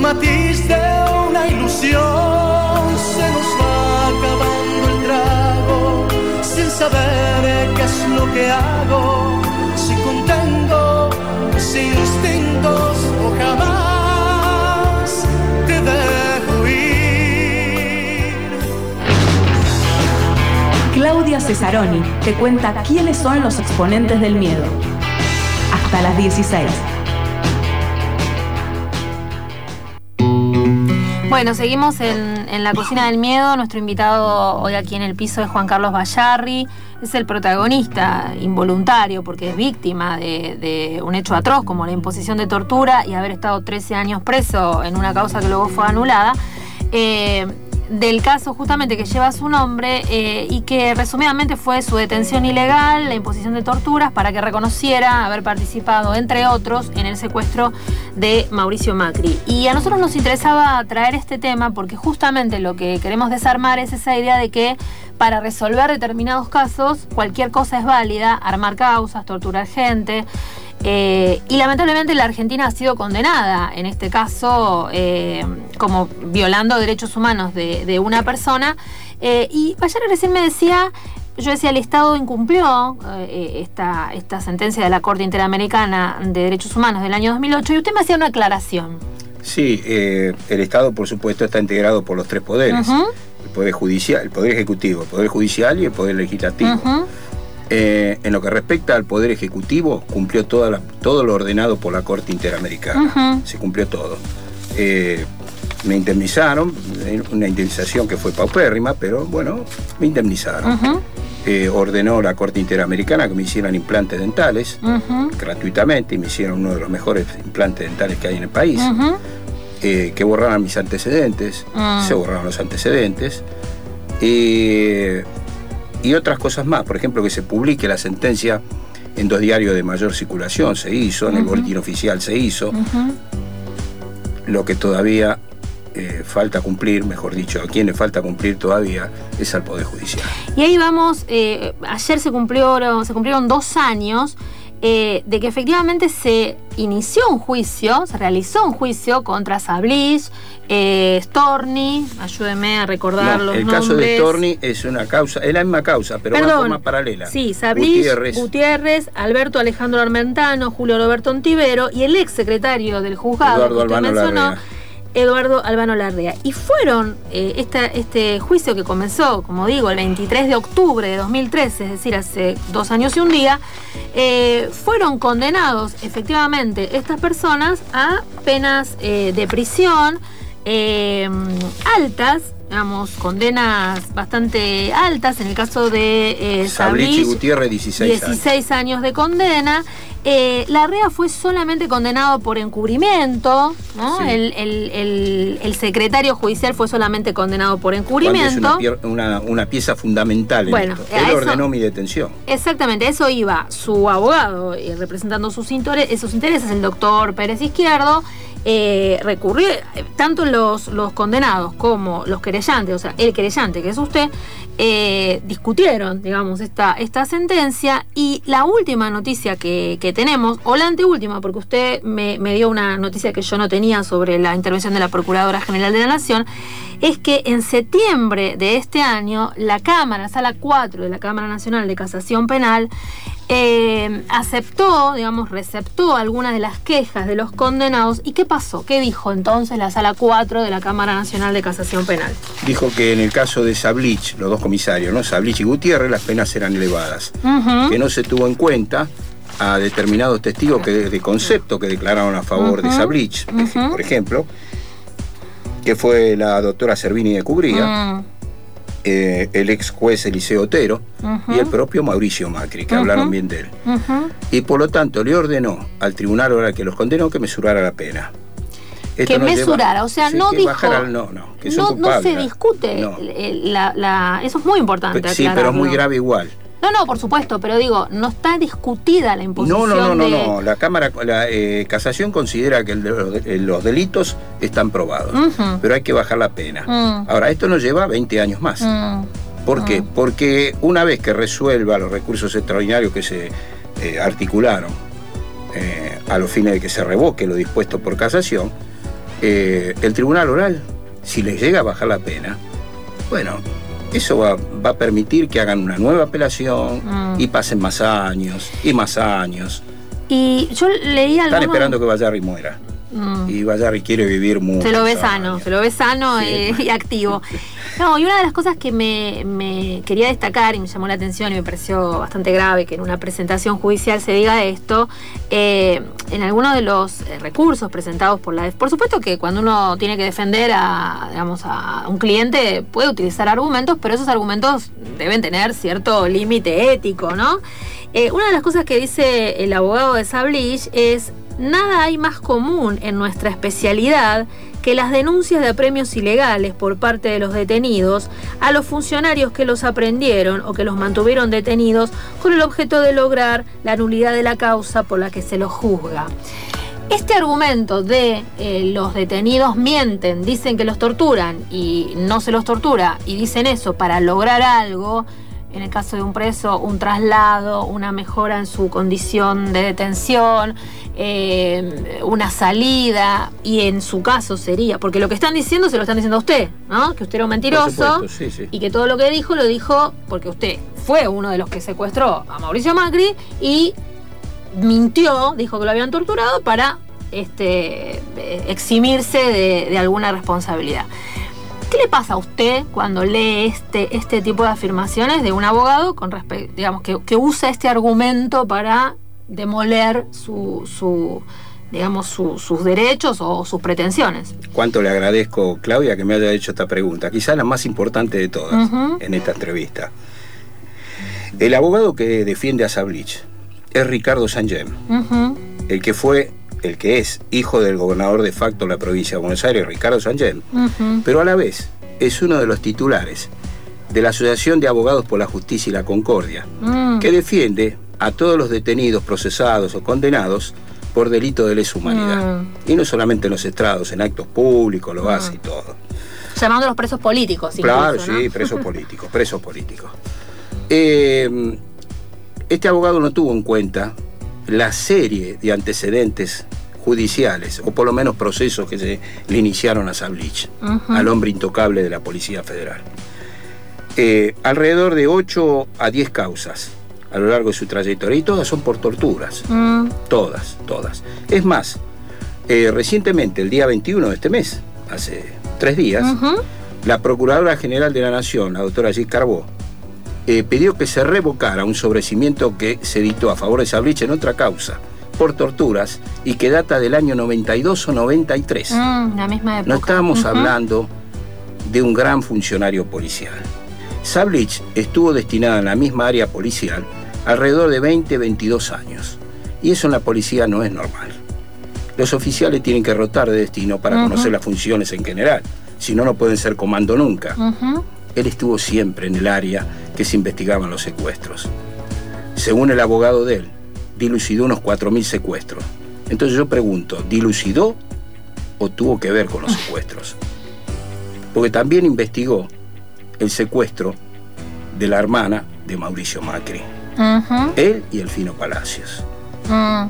matiz de una ilusión. Se nos va acabando el trago sin saber qué es lo que hago, si contengo mis instintos o jamás te dejo ir. Claudia Cesaroni te cuenta quiénes son los exponentes del miedo. Hasta las dieciséis. Bueno, seguimos en, en la cocina del miedo. Nuestro invitado hoy aquí en el piso es Juan Carlos Bayarri. Es el protagonista involuntario porque es víctima de, de un hecho atroz como la imposición de tortura y haber estado trece años preso en una causa que luego fue anulada. Eh, del caso justamente que lleva su nombre eh, y que resumidamente fue su detención ilegal, la imposición de torturas para que reconociera haber participado, entre otros, en el secuestro de Mauricio Macri. Y a nosotros nos interesaba traer este tema porque justamente lo que queremos desarmar es esa idea de que para resolver determinados casos cualquier cosa es válida, armar causas, torturar gente. Eh, y lamentablemente la Argentina ha sido condenada, en este caso, eh, como violando derechos humanos de, de una persona. Eh, y Bayarri recién me decía, yo decía, el Estado incumplió eh, esta, esta sentencia de la Corte Interamericana de Derechos Humanos del año dos mil ocho, y usted me hacía una aclaración. Sí, eh, el Estado, por supuesto, está integrado por los tres poderes. Uh-huh. El Poder Judicial, el Poder Ejecutivo, el Poder Judicial y el Poder Legislativo. Uh-huh. Eh, en lo que respecta al Poder Ejecutivo, cumplió toda la, todo lo ordenado por la Corte Interamericana. Uh-huh. Se cumplió todo. Eh, me indemnizaron, una indemnización que fue paupérrima, pero bueno, me indemnizaron. Uh-huh. Eh, ordenó la Corte Interamericana que me hicieran implantes dentales, uh-huh, gratuitamente, y me hicieron uno de los mejores implantes dentales que hay en el país. Uh-huh. Eh, que borraran mis antecedentes, uh-huh, se borraron los antecedentes. Eh, Y otras cosas más, por ejemplo, que se publique la sentencia en dos diarios de mayor circulación, se hizo, en uh-huh, el boletín oficial se hizo. Uh-huh. Lo que todavía eh, falta cumplir, mejor dicho, a quien le falta cumplir todavía, es al Poder Judicial. Y ahí vamos, eh, ayer se, cumplió, se cumplieron dos años eh, de que efectivamente se inició un juicio, se realizó un juicio contra Sablich, Eh, Storni, ayúdeme a recordar no, los el nombres. El caso de Storni es una causa, es la misma causa, pero de forma paralela. Sí, Sablich, Gutiérrez. Gutiérrez, Alberto Alejandro Armentano, Julio Roberto Ontivero y el ex secretario del juzgado Eduardo que usted Albano mencionó, Larrea. Eduardo Albano Larrea. Y fueron, eh, esta, este juicio que comenzó, como digo, el veintitrés de octubre de dos mil trece, es decir, hace dos años y un día, eh, fueron condenados efectivamente estas personas a penas eh, de prisión, Eh, altas, digamos, condenas bastante altas. En el caso de eh, Sablich y Gutiérrez, dieciséis, dieciséis años de condena. Eh, Larrea fue solamente condenado por encubrimiento, ¿no? Sí. El, el, el, el secretario judicial fue solamente condenado por encubrimiento. Cuando es una, una, una pieza fundamental en bueno, esto. Él eso, ordenó mi detención. Exactamente, eso iba su abogado eh, representando sus intereses, esos intereses, el doctor Pérez Izquierdo. Eh, recurrió, tanto los, los condenados como los querellantes, o sea, el querellante que es usted, eh, discutieron, digamos, esta, esta sentencia. Y la última noticia que, que tenemos, o la anteúltima, porque usted me, me dio una noticia que yo no tenía sobre la intervención de la Procuradora General de la Nación, es que en septiembre de este año la Cámara, la Sala cuatro de la Cámara Nacional de Casación Penal, Eh, aceptó, digamos, receptó algunas de las quejas de los condenados. ¿Y qué pasó? ¿Qué dijo entonces la Sala cuatro de la Cámara Nacional de Casación Penal? Dijo que en el caso de Sablich, los dos comisarios, ¿no? Sablich y Gutiérrez, las penas eran elevadas. Uh-huh. Que no se tuvo en cuenta a determinados testigos que, de concepto que declararon a favor uh-huh. de Sablich, uh-huh. por ejemplo, que fue la doctora Servini de Cubría, uh-huh. Eh, el ex juez Eliseo Otero uh-huh. y el propio Mauricio Macri, que uh-huh. hablaron bien de él. Uh-huh. Y por lo tanto le ordenó al tribunal oral que los condenó que mesurara la pena. Esto que mesurara, lleva, o sea, sí, no dijo... Al, no, no, que son no, culpables, no se discute, no. La, la, eso es muy importante. Sí, pero es muy grave igual. No, no, por supuesto, pero digo, no está discutida la imposición. No, no, no, de... no, no. La Cámara, la eh, Casación considera que el, el, los delitos están probados, uh-huh. pero hay que bajar la pena. Uh-huh. Ahora, esto nos lleva veinte años más. Uh-huh. ¿Por qué? Uh-huh. Porque una vez que resuelva los recursos extraordinarios que se eh, articularon eh, a los fines de que se revoque lo dispuesto por Casación, Eh, el tribunal oral, si les llega a bajar la pena, bueno, eso va, va a permitir que hagan una nueva apelación mm. y pasen más años y más años. Y yo leí algo. Están esperando que Bayarri muera. Mm. Y Bayarri quiere vivir mucho. Se lo ve sano, se lo ve sano sí. eh, y activo. No, y una de las cosas que me, me quería destacar y me llamó la atención y me pareció bastante grave que en una presentación judicial se diga esto, eh, en algunos de los recursos presentados por la... Por supuesto que cuando uno tiene que defender a, digamos, a un cliente puede utilizar argumentos, pero esos argumentos deben tener cierto límite ético, ¿no? Eh, una de las cosas que dice el abogado de Sablich es: nada hay más común en nuestra especialidad que las denuncias de apremios ilegales por parte de los detenidos a los funcionarios que los aprendieron o que los mantuvieron detenidos con el objeto de lograr la nulidad de la causa por la que se los juzga. Este argumento de eh, los detenidos mienten, dicen que los torturan y no se los tortura, y dicen eso para lograr algo, en el caso de un preso, un traslado, una mejora en su condición de detención, eh, una salida, y en su caso sería, porque lo que están diciendo se lo están diciendo a usted, ¿no? Que usted era un mentiroso, sí, sí. y que todo lo que dijo lo dijo porque usted fue uno de los que secuestró a Mauricio Macri y mintió, dijo que lo habían torturado para este, eximirse de, de alguna responsabilidad. ¿Qué le pasa a usted cuando lee este, este tipo de afirmaciones de un abogado con respecto, digamos, que, que usa este argumento para demoler su, su digamos, su, sus derechos o sus pretensiones? Cuánto le agradezco, Claudia, que me haya hecho esta pregunta, quizás la más importante de todas uh-huh. en esta entrevista. El abogado que defiende a Sablich es Ricardo Sangem, uh-huh. el que fue el que es hijo del gobernador de facto de la provincia de Buenos Aires, Ricardo Sangem, uh-huh. pero a la vez es uno de los titulares de la Asociación de Abogados por la Justicia y la Concordia, uh-huh. que defiende a todos los detenidos, procesados o condenados por delito de lesa humanidad. Uh-huh. Y no solamente en los estrados, en actos públicos, lo uh-huh. hace y todo. Llamando a los presos políticos, claro, incluso, ¿no? Sí, presos políticos, presos políticos. Eh, este abogado no tuvo en cuenta la serie de antecedentes judiciales, o por lo menos procesos que se le iniciaron a Sablich, uh-huh. al hombre intocable de la Policía Federal. Eh, alrededor de ocho a diez causas a lo largo de su trayectoria, y todas son por torturas. Uh-huh. Todas, todas. Es más, eh, recientemente, el día veintiuno de este mes, hace tres días, uh-huh. la Procuradora General de la Nación, la doctora Gis Carbó, Eh, pidió que se revocara un sobrecimiento que se dictó a favor de Sablich en otra causa, por torturas, y que data del año noventa y dos o noventa y tres. Mm, la misma época. No estábamos uh-huh. hablando de un gran funcionario policial. Sablich estuvo destinada en la misma área policial alrededor de veinte, veintidós años. Y eso en la policía no es normal. Los oficiales tienen que rotar de destino para uh-huh. conocer las funciones en general. Si no, no pueden ser comando nunca. Uh-huh. Él estuvo siempre en el área que se investigaban los secuestros. Según el abogado de él, dilucidó unos cuatro mil secuestros. Entonces yo pregunto, ¿dilucidó o tuvo que ver con los secuestros? Porque también investigó el secuestro de la hermana de Mauricio Macri. Uh-huh. Él y Elfino Palacios. Uh.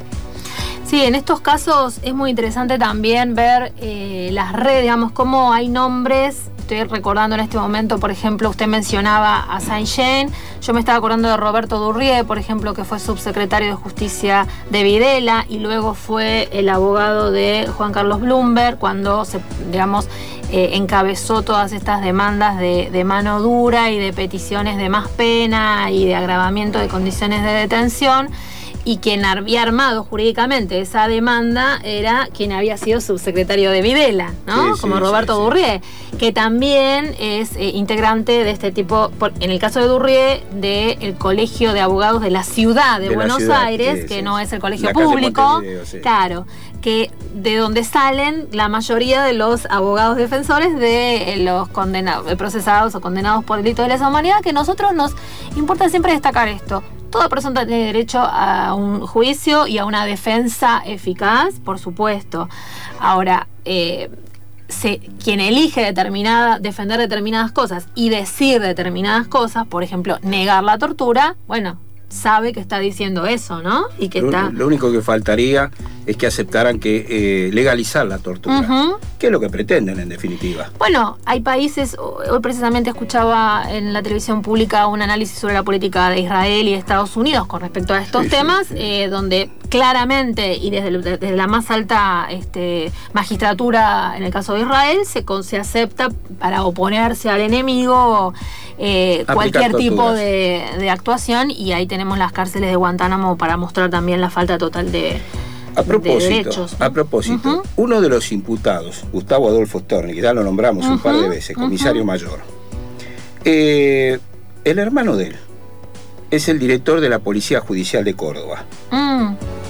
Sí, en estos casos es muy interesante también ver eh, las redes, digamos, cómo hay nombres. Estoy recordando en este momento, por ejemplo, usted mencionaba a Saint-Jean. Yo me estaba acordando de Roberto Durrié, por ejemplo, que fue subsecretario de Justicia de Videla y luego fue el abogado de Juan Carlos Bloomberg cuando se, digamos, eh, encabezó todas estas demandas de, de mano dura y de peticiones de más pena y de agravamiento de condiciones de detención. Y quien había armado jurídicamente esa demanda era quien había sido subsecretario de Videla, ¿no? Sí, Como sí, Roberto sí, sí. Durrié, que también es eh, integrante de este tipo, por, en el caso de Durrié, del Colegio de Abogados de la Ciudad de, de Buenos ciudad, Aires, sí, que sí. no es el colegio la público, sí. claro, que de donde salen la mayoría de los abogados defensores de los condenados, de procesados o condenados por delito de lesa humanidad, que a nosotros nos importa siempre destacar esto. Toda persona tiene derecho a un juicio y a una defensa eficaz, por supuesto. Ahora, eh, se, quien elige determinada, defender determinadas cosas y decir determinadas cosas, por ejemplo, negar la tortura, bueno, sabe que está diciendo eso, ¿no? Y que lo, está... lo único que faltaría es que aceptaran que eh, legalizar la tortura, uh-huh. que es lo que pretenden en definitiva. Bueno, hay países, hoy precisamente escuchaba en la televisión pública un análisis sobre la política de Israel y de Estados Unidos con respecto a estos sí, temas, sí, sí. Eh, donde claramente y desde, el, desde la más alta este, magistratura en el caso de Israel se, se acepta para oponerse al enemigo eh, cualquier torturas. tipo de, de actuación, y ahí tenemos las cárceles de Guantánamo para mostrar también la falta total de A propósito, de derechos, ¿no? a propósito uh-huh. uno de los imputados, Gustavo Adolfo Storni, que ya lo nombramos uh-huh. un par de veces, comisario uh-huh. mayor, eh, el hermano de él es el director de la Policía Judicial de Córdoba, uh-huh.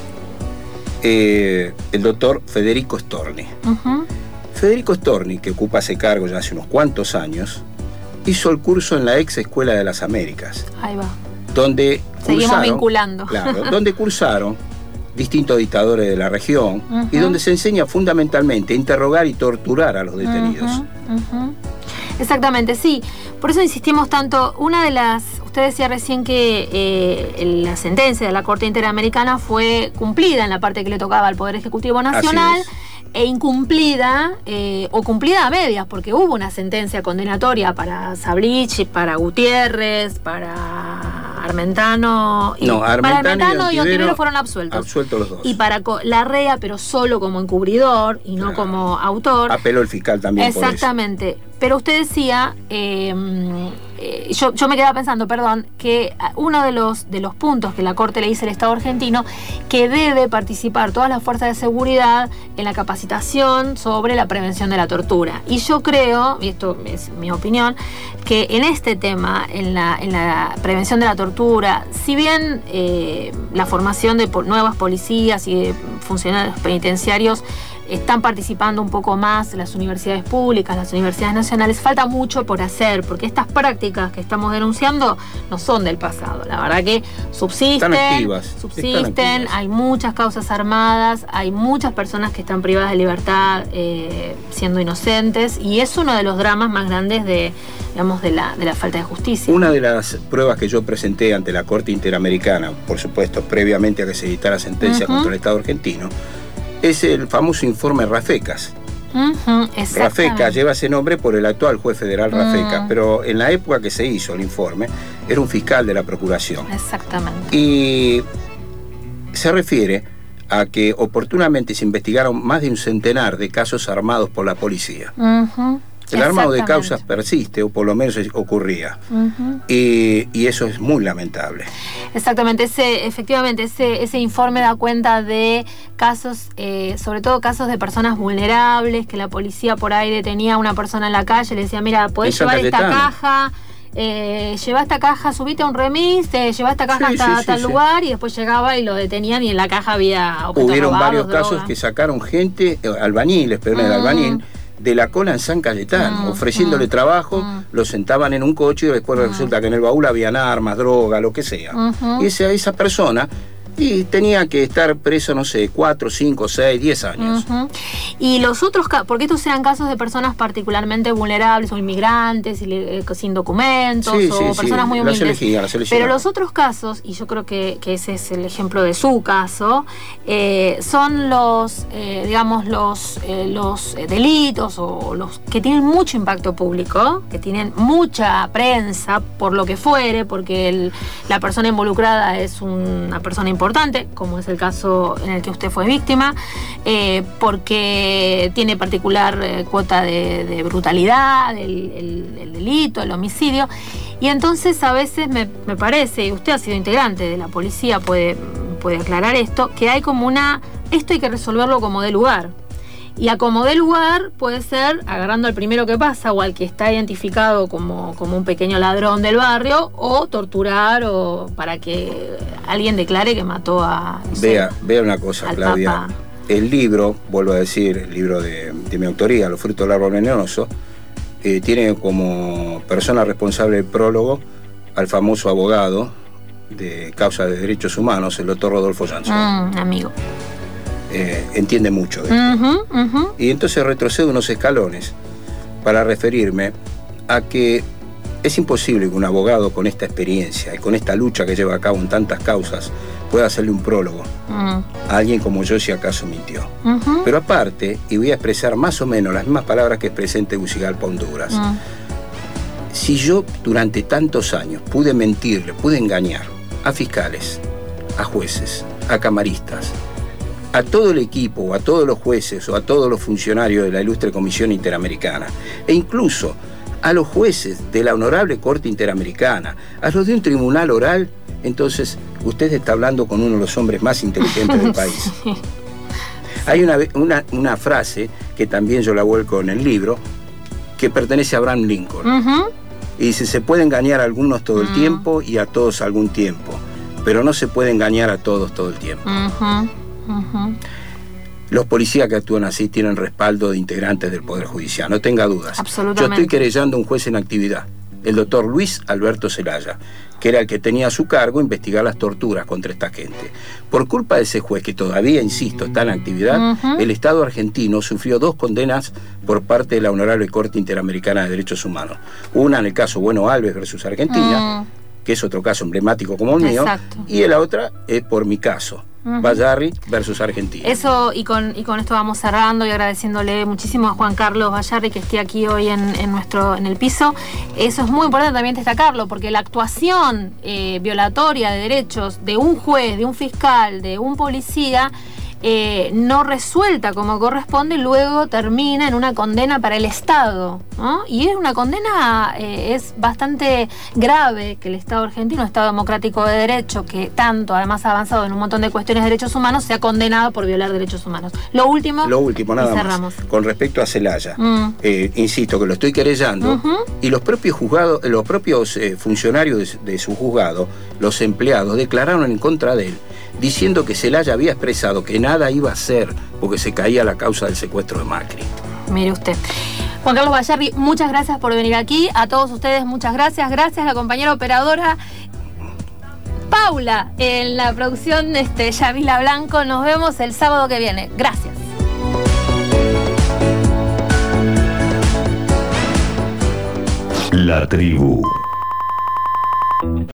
eh, el doctor Federico Storni. Uh-huh. Federico Storni, que ocupa ese cargo ya hace unos cuantos años, hizo el curso en la ex Escuela de las Américas. Ahí va. Donde Seguimos cursaron, vinculando. Claro, donde cursaron distintos dictadores de la región uh-huh. y donde se enseña fundamentalmente a interrogar y torturar a los detenidos. Uh-huh. Uh-huh. Exactamente, sí. Por eso insistimos tanto. Una de las... Usted decía recién que eh, la sentencia de la Corte Interamericana fue cumplida en la parte que le tocaba al Poder Ejecutivo Nacional e incumplida, eh, o cumplida a medias, porque hubo una sentencia condenatoria para Sablich, para Gutiérrez, para Armentano. Y no, Armentano, para Armentano y y Ontiveros fueron absueltos. Absueltos los dos. Y para Larrea, pero solo como encubridor y no claro. como autor. Apeló el fiscal también. Exactamente. Por eso. Pero usted decía, eh, eh, yo, yo me quedaba pensando, perdón, que uno de los, de los puntos que la Corte le dice al Estado argentino, que debe participar todas las fuerzas de seguridad en la capacitación sobre la prevención de la tortura. Y yo creo, y esto es mi opinión, que en este tema, en la, en la prevención de la tortura, si bien eh, la formación de po- nuevas policías y de funcionarios penitenciarios están participando un poco más las universidades públicas, las universidades nacionales, falta mucho por hacer, porque estas prácticas que estamos denunciando no son del pasado. La verdad que subsisten, están activas, subsisten, están activas. Hay muchas causas armadas, hay muchas personas que están privadas de libertad eh, siendo inocentes, y es uno de los dramas más grandes de, digamos, de la, de la falta de justicia. Una de las pruebas que yo presenté ante la Corte Interamericana, por supuesto, previamente a que se dictara sentencia uh-huh. contra el Estado argentino, es el famoso informe Rafecas. Uh-huh, Rafecas lleva ese nombre por el actual juez federal Rafecas, uh-huh. pero en la época que se hizo el informe, era un fiscal de la Procuración. Exactamente. Y se refiere a que oportunamente se investigaron más de un centenar de casos armados por la policía. Uh-huh. El armado de causas persiste, o por lo menos ocurría. Uh-huh. y, y eso es muy lamentable. Exactamente, ese, efectivamente, ese, ese informe da cuenta de casos, eh, sobre todo casos de personas vulnerables, que la policía por ahí detenía a una persona en la calle, le decía, mira, podés llevar esta caja, eh, lleva esta caja, subite a un remis, te lleva esta caja sí, hasta sí, tal sí, lugar, sí. y después llegaba y lo detenían y en la caja había objetos Hubieron robados, varios droga. casos que sacaron gente, albañiles, pero no era Mm. albañil, de la cola en San Cayetano, Mm, ofreciéndole mm, trabajo, mm. lo sentaban en un coche y después mm. resulta que en el baúl habían armas, droga, lo que sea. Uh-huh. Y esa, esa persona y tenía que estar preso, no sé, cuatro, cinco, seis, diez años. Uh-huh. Y los otros casos, porque estos eran casos de personas particularmente vulnerables o inmigrantes eh, sin documentos sí, o sí, personas sí. muy humildes. Las elegía, las elegía. Pero los otros casos, y yo creo que, que ese es el ejemplo de su caso, eh, son los, eh, digamos, los, eh, los delitos o los que tienen mucho impacto público, que tienen mucha prensa por lo que fuere, porque el, la persona involucrada es una persona importante, como es el caso en el que usted fue víctima, eh, porque tiene particular eh, cuota de, de brutalidad, el, el, el delito, el homicidio, y entonces a veces me, me parece, y usted ha sido integrante de la policía, puede, puede aclarar esto, que hay como una, esto hay que resolverlo como de lugar. Y a como de lugar puede ser agarrando al primero que pasa o al que está identificado como, como un pequeño ladrón del barrio, o torturar o para que alguien declare que mató a... No vea, sé, vea una cosa, Claudia. Papa. El libro, vuelvo a decir, el libro de, de mi autoría, Los frutos del árbol venenoso, eh, tiene como persona responsable del prólogo al famoso abogado de causa de derechos humanos, el doctor Rodolfo Sansón. Mm, amigo. Eh, entiende mucho de esto. Uh-huh, uh-huh. Y entonces retrocedo unos escalones para referirme a que es imposible que un abogado con esta experiencia y con esta lucha que lleva a cabo en tantas causas pueda hacerle un prólogo uh-huh. a alguien como yo si acaso mintió. Uh-huh. Pero aparte, y voy a expresar más o menos las mismas palabras que expresé en Tegucigalpa, Honduras, uh-huh. si yo durante tantos años pude mentirle, pude engañar a fiscales, a jueces, a camaristas, a todo el equipo, a todos los jueces o a todos los funcionarios de la ilustre Comisión Interamericana, e incluso a los jueces de la Honorable Corte Interamericana, a los de un tribunal oral, entonces usted está hablando con uno de los hombres más inteligentes del país. Sí. Hay una, una, una frase que también yo la vuelco en el libro, que pertenece a Abraham Lincoln. Uh-huh. Y dice, se puede engañar a algunos todo el uh-huh. tiempo y a todos algún tiempo, pero no se puede engañar a todos todo el tiempo. Uh-huh. Uh-huh. Los policías que actúan así tienen respaldo de integrantes del Poder Judicial, no tenga dudas. Absolutamente. Yo estoy querellando a un juez en actividad, el doctor Luis Alberto Zelaya, que era el que tenía a su cargo investigar las torturas contra esta gente. Por culpa de ese juez, que todavía, insisto, está en actividad, uh-huh. el Estado argentino sufrió dos condenas por parte de la Honorable Corte Interamericana de Derechos Humanos. Una en el caso Bueno Alves versus Argentina, uh-huh. que es otro caso emblemático como el mío, exacto. y la otra es por mi caso. Uh-huh. Bayarri versus Argentina. Eso, y con, y con esto vamos cerrando y agradeciéndole muchísimo a Juan Carlos Bayarri que esté aquí hoy en, en nuestro en el piso. Eso es muy importante también destacarlo, porque la actuación eh, violatoria de derechos de un juez, de un fiscal, de un policía, eh, no resuelta como corresponde, luego termina en una condena para el Estado, ¿no? Y es una condena, eh, es bastante grave que el Estado argentino, Estado democrático de derecho, que tanto además ha avanzado en un montón de cuestiones de derechos humanos, sea condenado por violar derechos humanos. Lo último, lo último nada más, con respecto a Zelaya, mm. eh, insisto que lo estoy querellando, uh-huh. y los propios juzgados, los propios eh, funcionarios de, de su juzgado, los empleados, declararon en contra de él, diciendo que Zelaya había expresado que nada iba a hacer porque se caía la causa del secuestro de Macri. Mire usted. Juan Carlos Bayarri, muchas gracias por venir aquí. A todos ustedes, muchas gracias. Gracias a la compañera operadora Paula en la producción, este, Yamila Blanco. Nos vemos el sábado que viene. Gracias. La tribu.